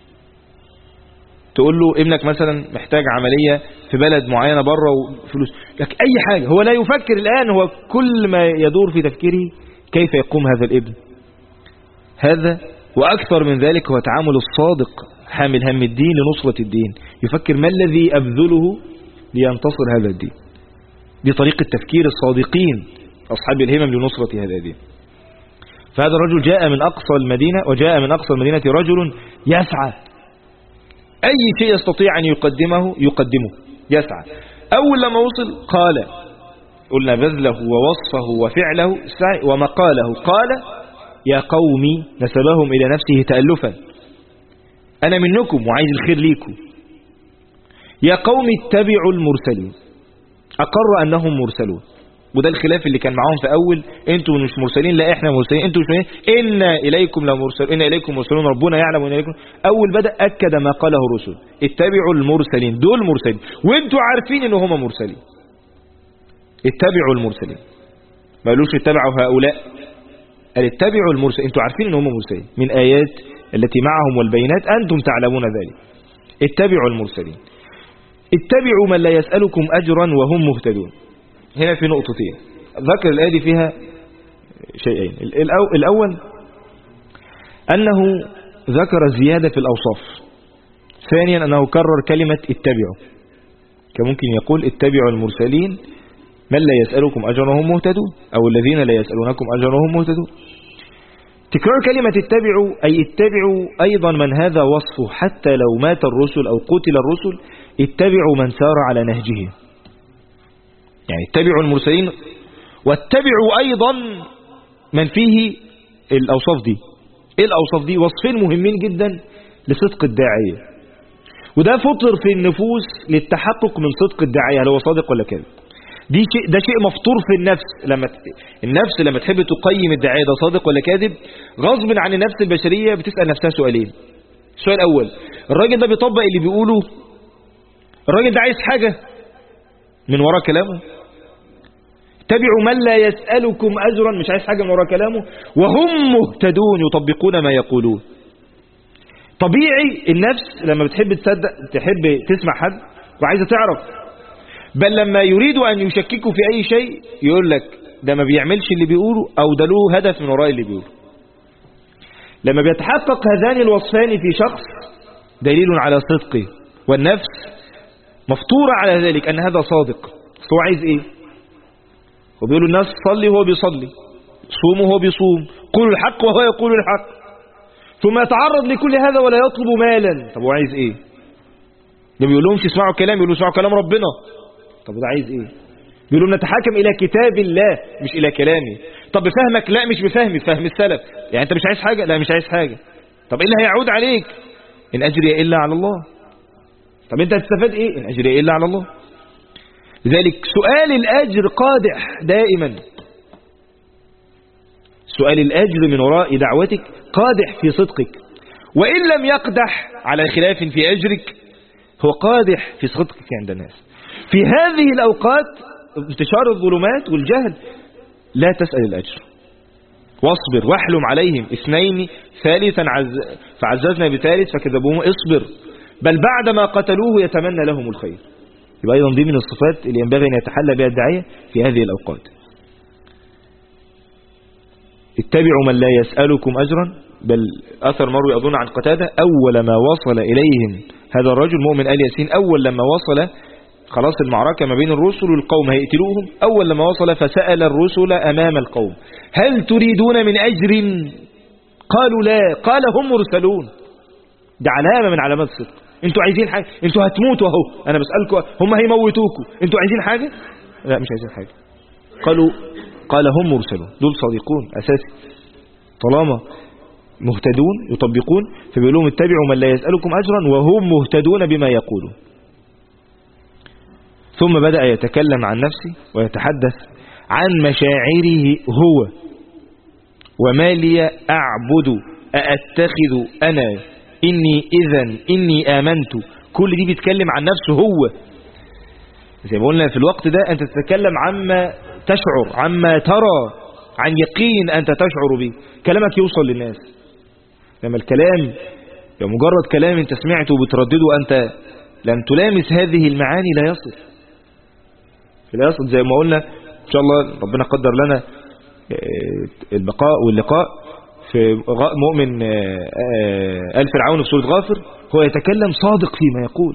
تقول له ابنك مثلا محتاج عملية في بلد معينة بره وفلوس، لك أي حاجة. هو لا يفكر الآن، هو كل ما يدور في تفكيره كيف يقوم هذا الابن. هذا وأكثر من ذلك هو تعامل الصادق حامل هم الدين لنصرة الدين، يفكر ما الذي أبذله لينتصر هذا الدين. دي طريقة تفكير الصادقين أصحاب الهمم لنصرة هذا الدين. فهذا الرجل جاء من أقصى المدينة، وجاء من أقصى المدينة رجل يسعى، أي شيء يستطيع أن يقدمه يسعى. أول لما وصل قال، قلنا بذله ووصفه وفعله السعي ومقاله، قال يا قومي، نسبهم إلى نفسه تألفا، أنا منكم وعايز الخير ليكم. يا قوم اتبعوا المرسلين، أقر أنهم مرسلون، وده الخلاف اللي كان معاهم في أول، انتوا مش مرسلين، لا احنا مرسلين، انتوا مش مرسلين، إنا إليكم لمرسلون، إنا إليكم مرسلون، ربنا يعلم إن إليكم. أول بدأ أكد ما قاله الرسل، اتبعوا المرسلين، دول مرسلين وانتوا عارفين إن هم مرسلين، اتبعوا المرسلين، ما قالوش اتبعوا هؤلاء، قال اتبعوا المرسلين، انتوا عارفين إن هم مرسلين من آيات التي معهم والبينات، أنتم تعلمون ذلك، اتبعوا المرسلين. اتبعوا من لا يسألكم أجرا وهم مهتدون. هنا في نقطتين ذكر الآية دي فيها شيئين. الأول أنه ذكر زيادة في الأوصاف، ثانيا أنه كرر كلمة اتبعوا، كان ممكن يقول اتبعوا المرسلين من لا يسألكم أجرا وهم مهتدون، أو الذين لا يسألونكم أجرا وهم مهتدون. تكرار كلمة اتبعوا أي اتبعوا أيضا من هذا وصفه، حتى لو مات الرسل أو قتل الرسل اتبعوا من سار على نهجهم، يعني اتبعوا المرسلين واتبعوا أيضا من فيه الأوصاف دي. ايه الأوصاف دي؟ وصفين مهمين جدا لصدق الداعية، وده فطر في النفوس للتحقق من صدق الداعية، هل هو صادق ولا كاذب. ده شيء مفطور في النفس، النفس لما تحب تقيم الداعية ده صادق ولا كاذب، غصب عن النفس البشرية بتسأل نفسها سؤالين. السؤال الأول، الراجل ده بيطبق اللي بيقوله؟ الراجل ده عايز حاجة من وراء كلامه؟ اتبعوا من لا يسألكم أجرا، مش عايز حاجة من وراء كلامه، وهم مهتدون يطبقون ما يقولون. طبيعي النفس لما بتحب تصدق، تحب تسمع حد وعايزة تعرف، بل لما يريدوا أن يشككوا في أي شيء يقول لك ده ما بيعملش اللي بيقوله، أو ده له هدف من وراء اللي بيقوله. لما بيتحقق هذان الوصفان في شخص دليل على صدقه، والنفس مفطورة على ذلك أن هذا صادق. هو عايز إيه؟ هو بيقول الناس صلي وهو بيصلي، صوموا وهو بيصوم، قولوا الحق وهو يقول الحق، ثم يتعرض لكل هذا ولا يطلب مالا. طب هو عايز إيه؟ ده بيقول لهم اسمعوا كلام، يقولوا اسمعوا كلام ربنا. طب ده عايز إيه؟ بيقول لهم نتحاكم إلى كتاب الله مش إلى كلامي. طب بفهمك؟ لا مش بفهمي، فهم السلف. يعني أنت مش عايز حاجة؟ لا مش عايز حاجة. طب إيه اللي هيعود عليك؟ إن أجري إلا على الله. طب أنت هتستفاد إيه؟ إن أجري إلا على الله. لذلك سؤال الأجر قادح دائما، سؤال الأجر من وراء دعوتك قادح في صدقك، وإن لم يقدح على خلاف في أجرك هو قادح في صدقك عند الناس. في هذه الأوقات انتشار الظلمات والجهل لا تسأل الأجر، واصبر واحلم عليهم اثنين ثالثا فعززنا بثالث فكذبوه، اصبر بل بعدما قتلوه يتمنى لهم الخير. يبقى أيضا دي من الصفات اللي ينبغي أن يتحلى بها الداعية في هذه الأوقات. اتبعوا من لا يسألكم أجرا، بل أثر مروي أظن عن قتادة، أول ما وصل إليهم هذا الرجل مؤمن آل ياسين، أول لما وصل خلاص المعركة ما بين الرسل والقوم هيقتلوهم، أول لما وصل فسأل الرسل أمام القوم هل تريدون من أجر؟ قالوا لا، قال هم مرسلون. ده علامة من علامات الصدق. انتوا عايزين حاجة؟ انتوا هتموتوا اهو، انا بسألكم، هم هيموتوكوا، انتوا عايزين حاجة؟ لا مش عايزين حاجة. قال هم مرسلون، دول صادقون أساسي، طالما مهتدون يطبقون، فبيقول لهم اتبعوا من لا يسألكم أجرا وهم مهتدون بما يقولون. ثم بدأ يتكلم عن نفسه ويتحدث عن مشاعره هو، وما لي أعبد أأتخذ أنا إني آمنت. كل دي بيتكلم عن نفسه هو، زي ما قلنا في الوقت ده أنت تتكلم عما تشعر، عما ترى، عن يقين أنت تشعر به، كلامك يوصل للناس. لما الكلام مجرد كلام أنت سمعته وبتردده أنت لم تلامس هذه المعاني لا يصل زي ما قلنا إن شاء الله ربنا قدر لنا البقاء واللقاء في مؤمن آل فرعون في سورة غافر، هو يتكلم صادق فيما يقول.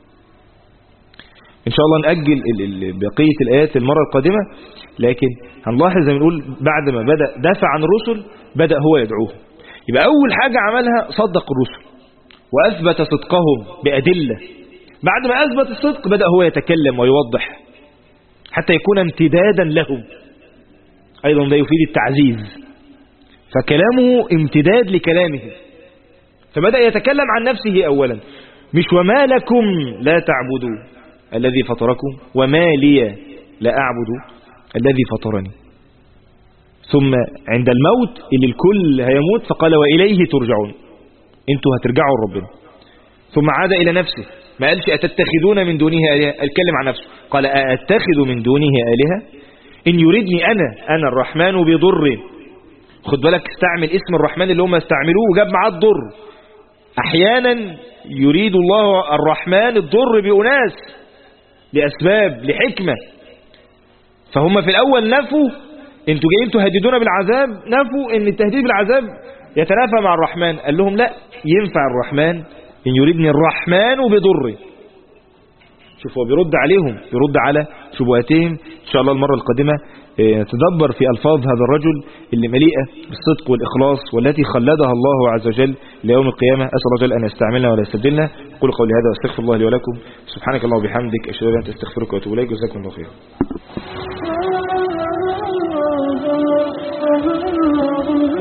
إن شاء الله نأجل بقية الآيات المرة القادمة، لكن هنلاحظ زي ما نقول بعد ما بدأ دافع عن الرسل بدأ هو يدعوهم. يبقى أول حاجة عملها صدق الرسل وأثبت صدقهم بأدلة. بعد ما أثبت الصدق بدأ هو يتكلم ويوضح حتى يكون امتدادا لهم، أيضا ده يفيد التعزيز، فكلامه امتداد لكلامه. فبدأ يتكلم عن نفسه أولا، مش وما لكم لا تعبدوا الذي فطركم، وما لي لا أعبد الذي فطرني. ثم عند الموت اللي الكل هيموت فقال وإليه ترجعون، انتوا هترجعوا لربنا. ثم عاد إلى نفسه، ما قالش أتتخذون من دونه آلهة، اتكلم عن نفسه قال أتخذ من دونه آلهة إن يريدني أنا الرحمن بضر. خد بالك استعمل اسم الرحمن اللي هم استعملوه وجاب معاه الضر. أحيانا يريد الله الرحمن الضر بأناس لأسباب لحكمة، فهم في الأول نفوا انتوا جايين تهددون بالعذاب، نفوا ان التهديد بالعذاب يتنافى مع الرحمن. قال لهم لا، ينفع الرحمن إن يريدني الرحمن بضر. شوفوا بيرد عليهم، يرد على شبهاتهم. إن شاء الله المرة القادمة نتدبر في ألفاظ هذا الرجل اللي مليئة بالصدق والإخلاص والتي خلدها الله عز وجل ليوم القيامة. أسأل الله جل أن يستعملنا ولا يستبدلنا. أقول قولي هذا واستغفر الله لي ولكم. سبحانك اللهم وبحمدك، أشهد أن لا إله إلا أنت، أستغفرك وأتوب إليك. جزاكم الله خيرا.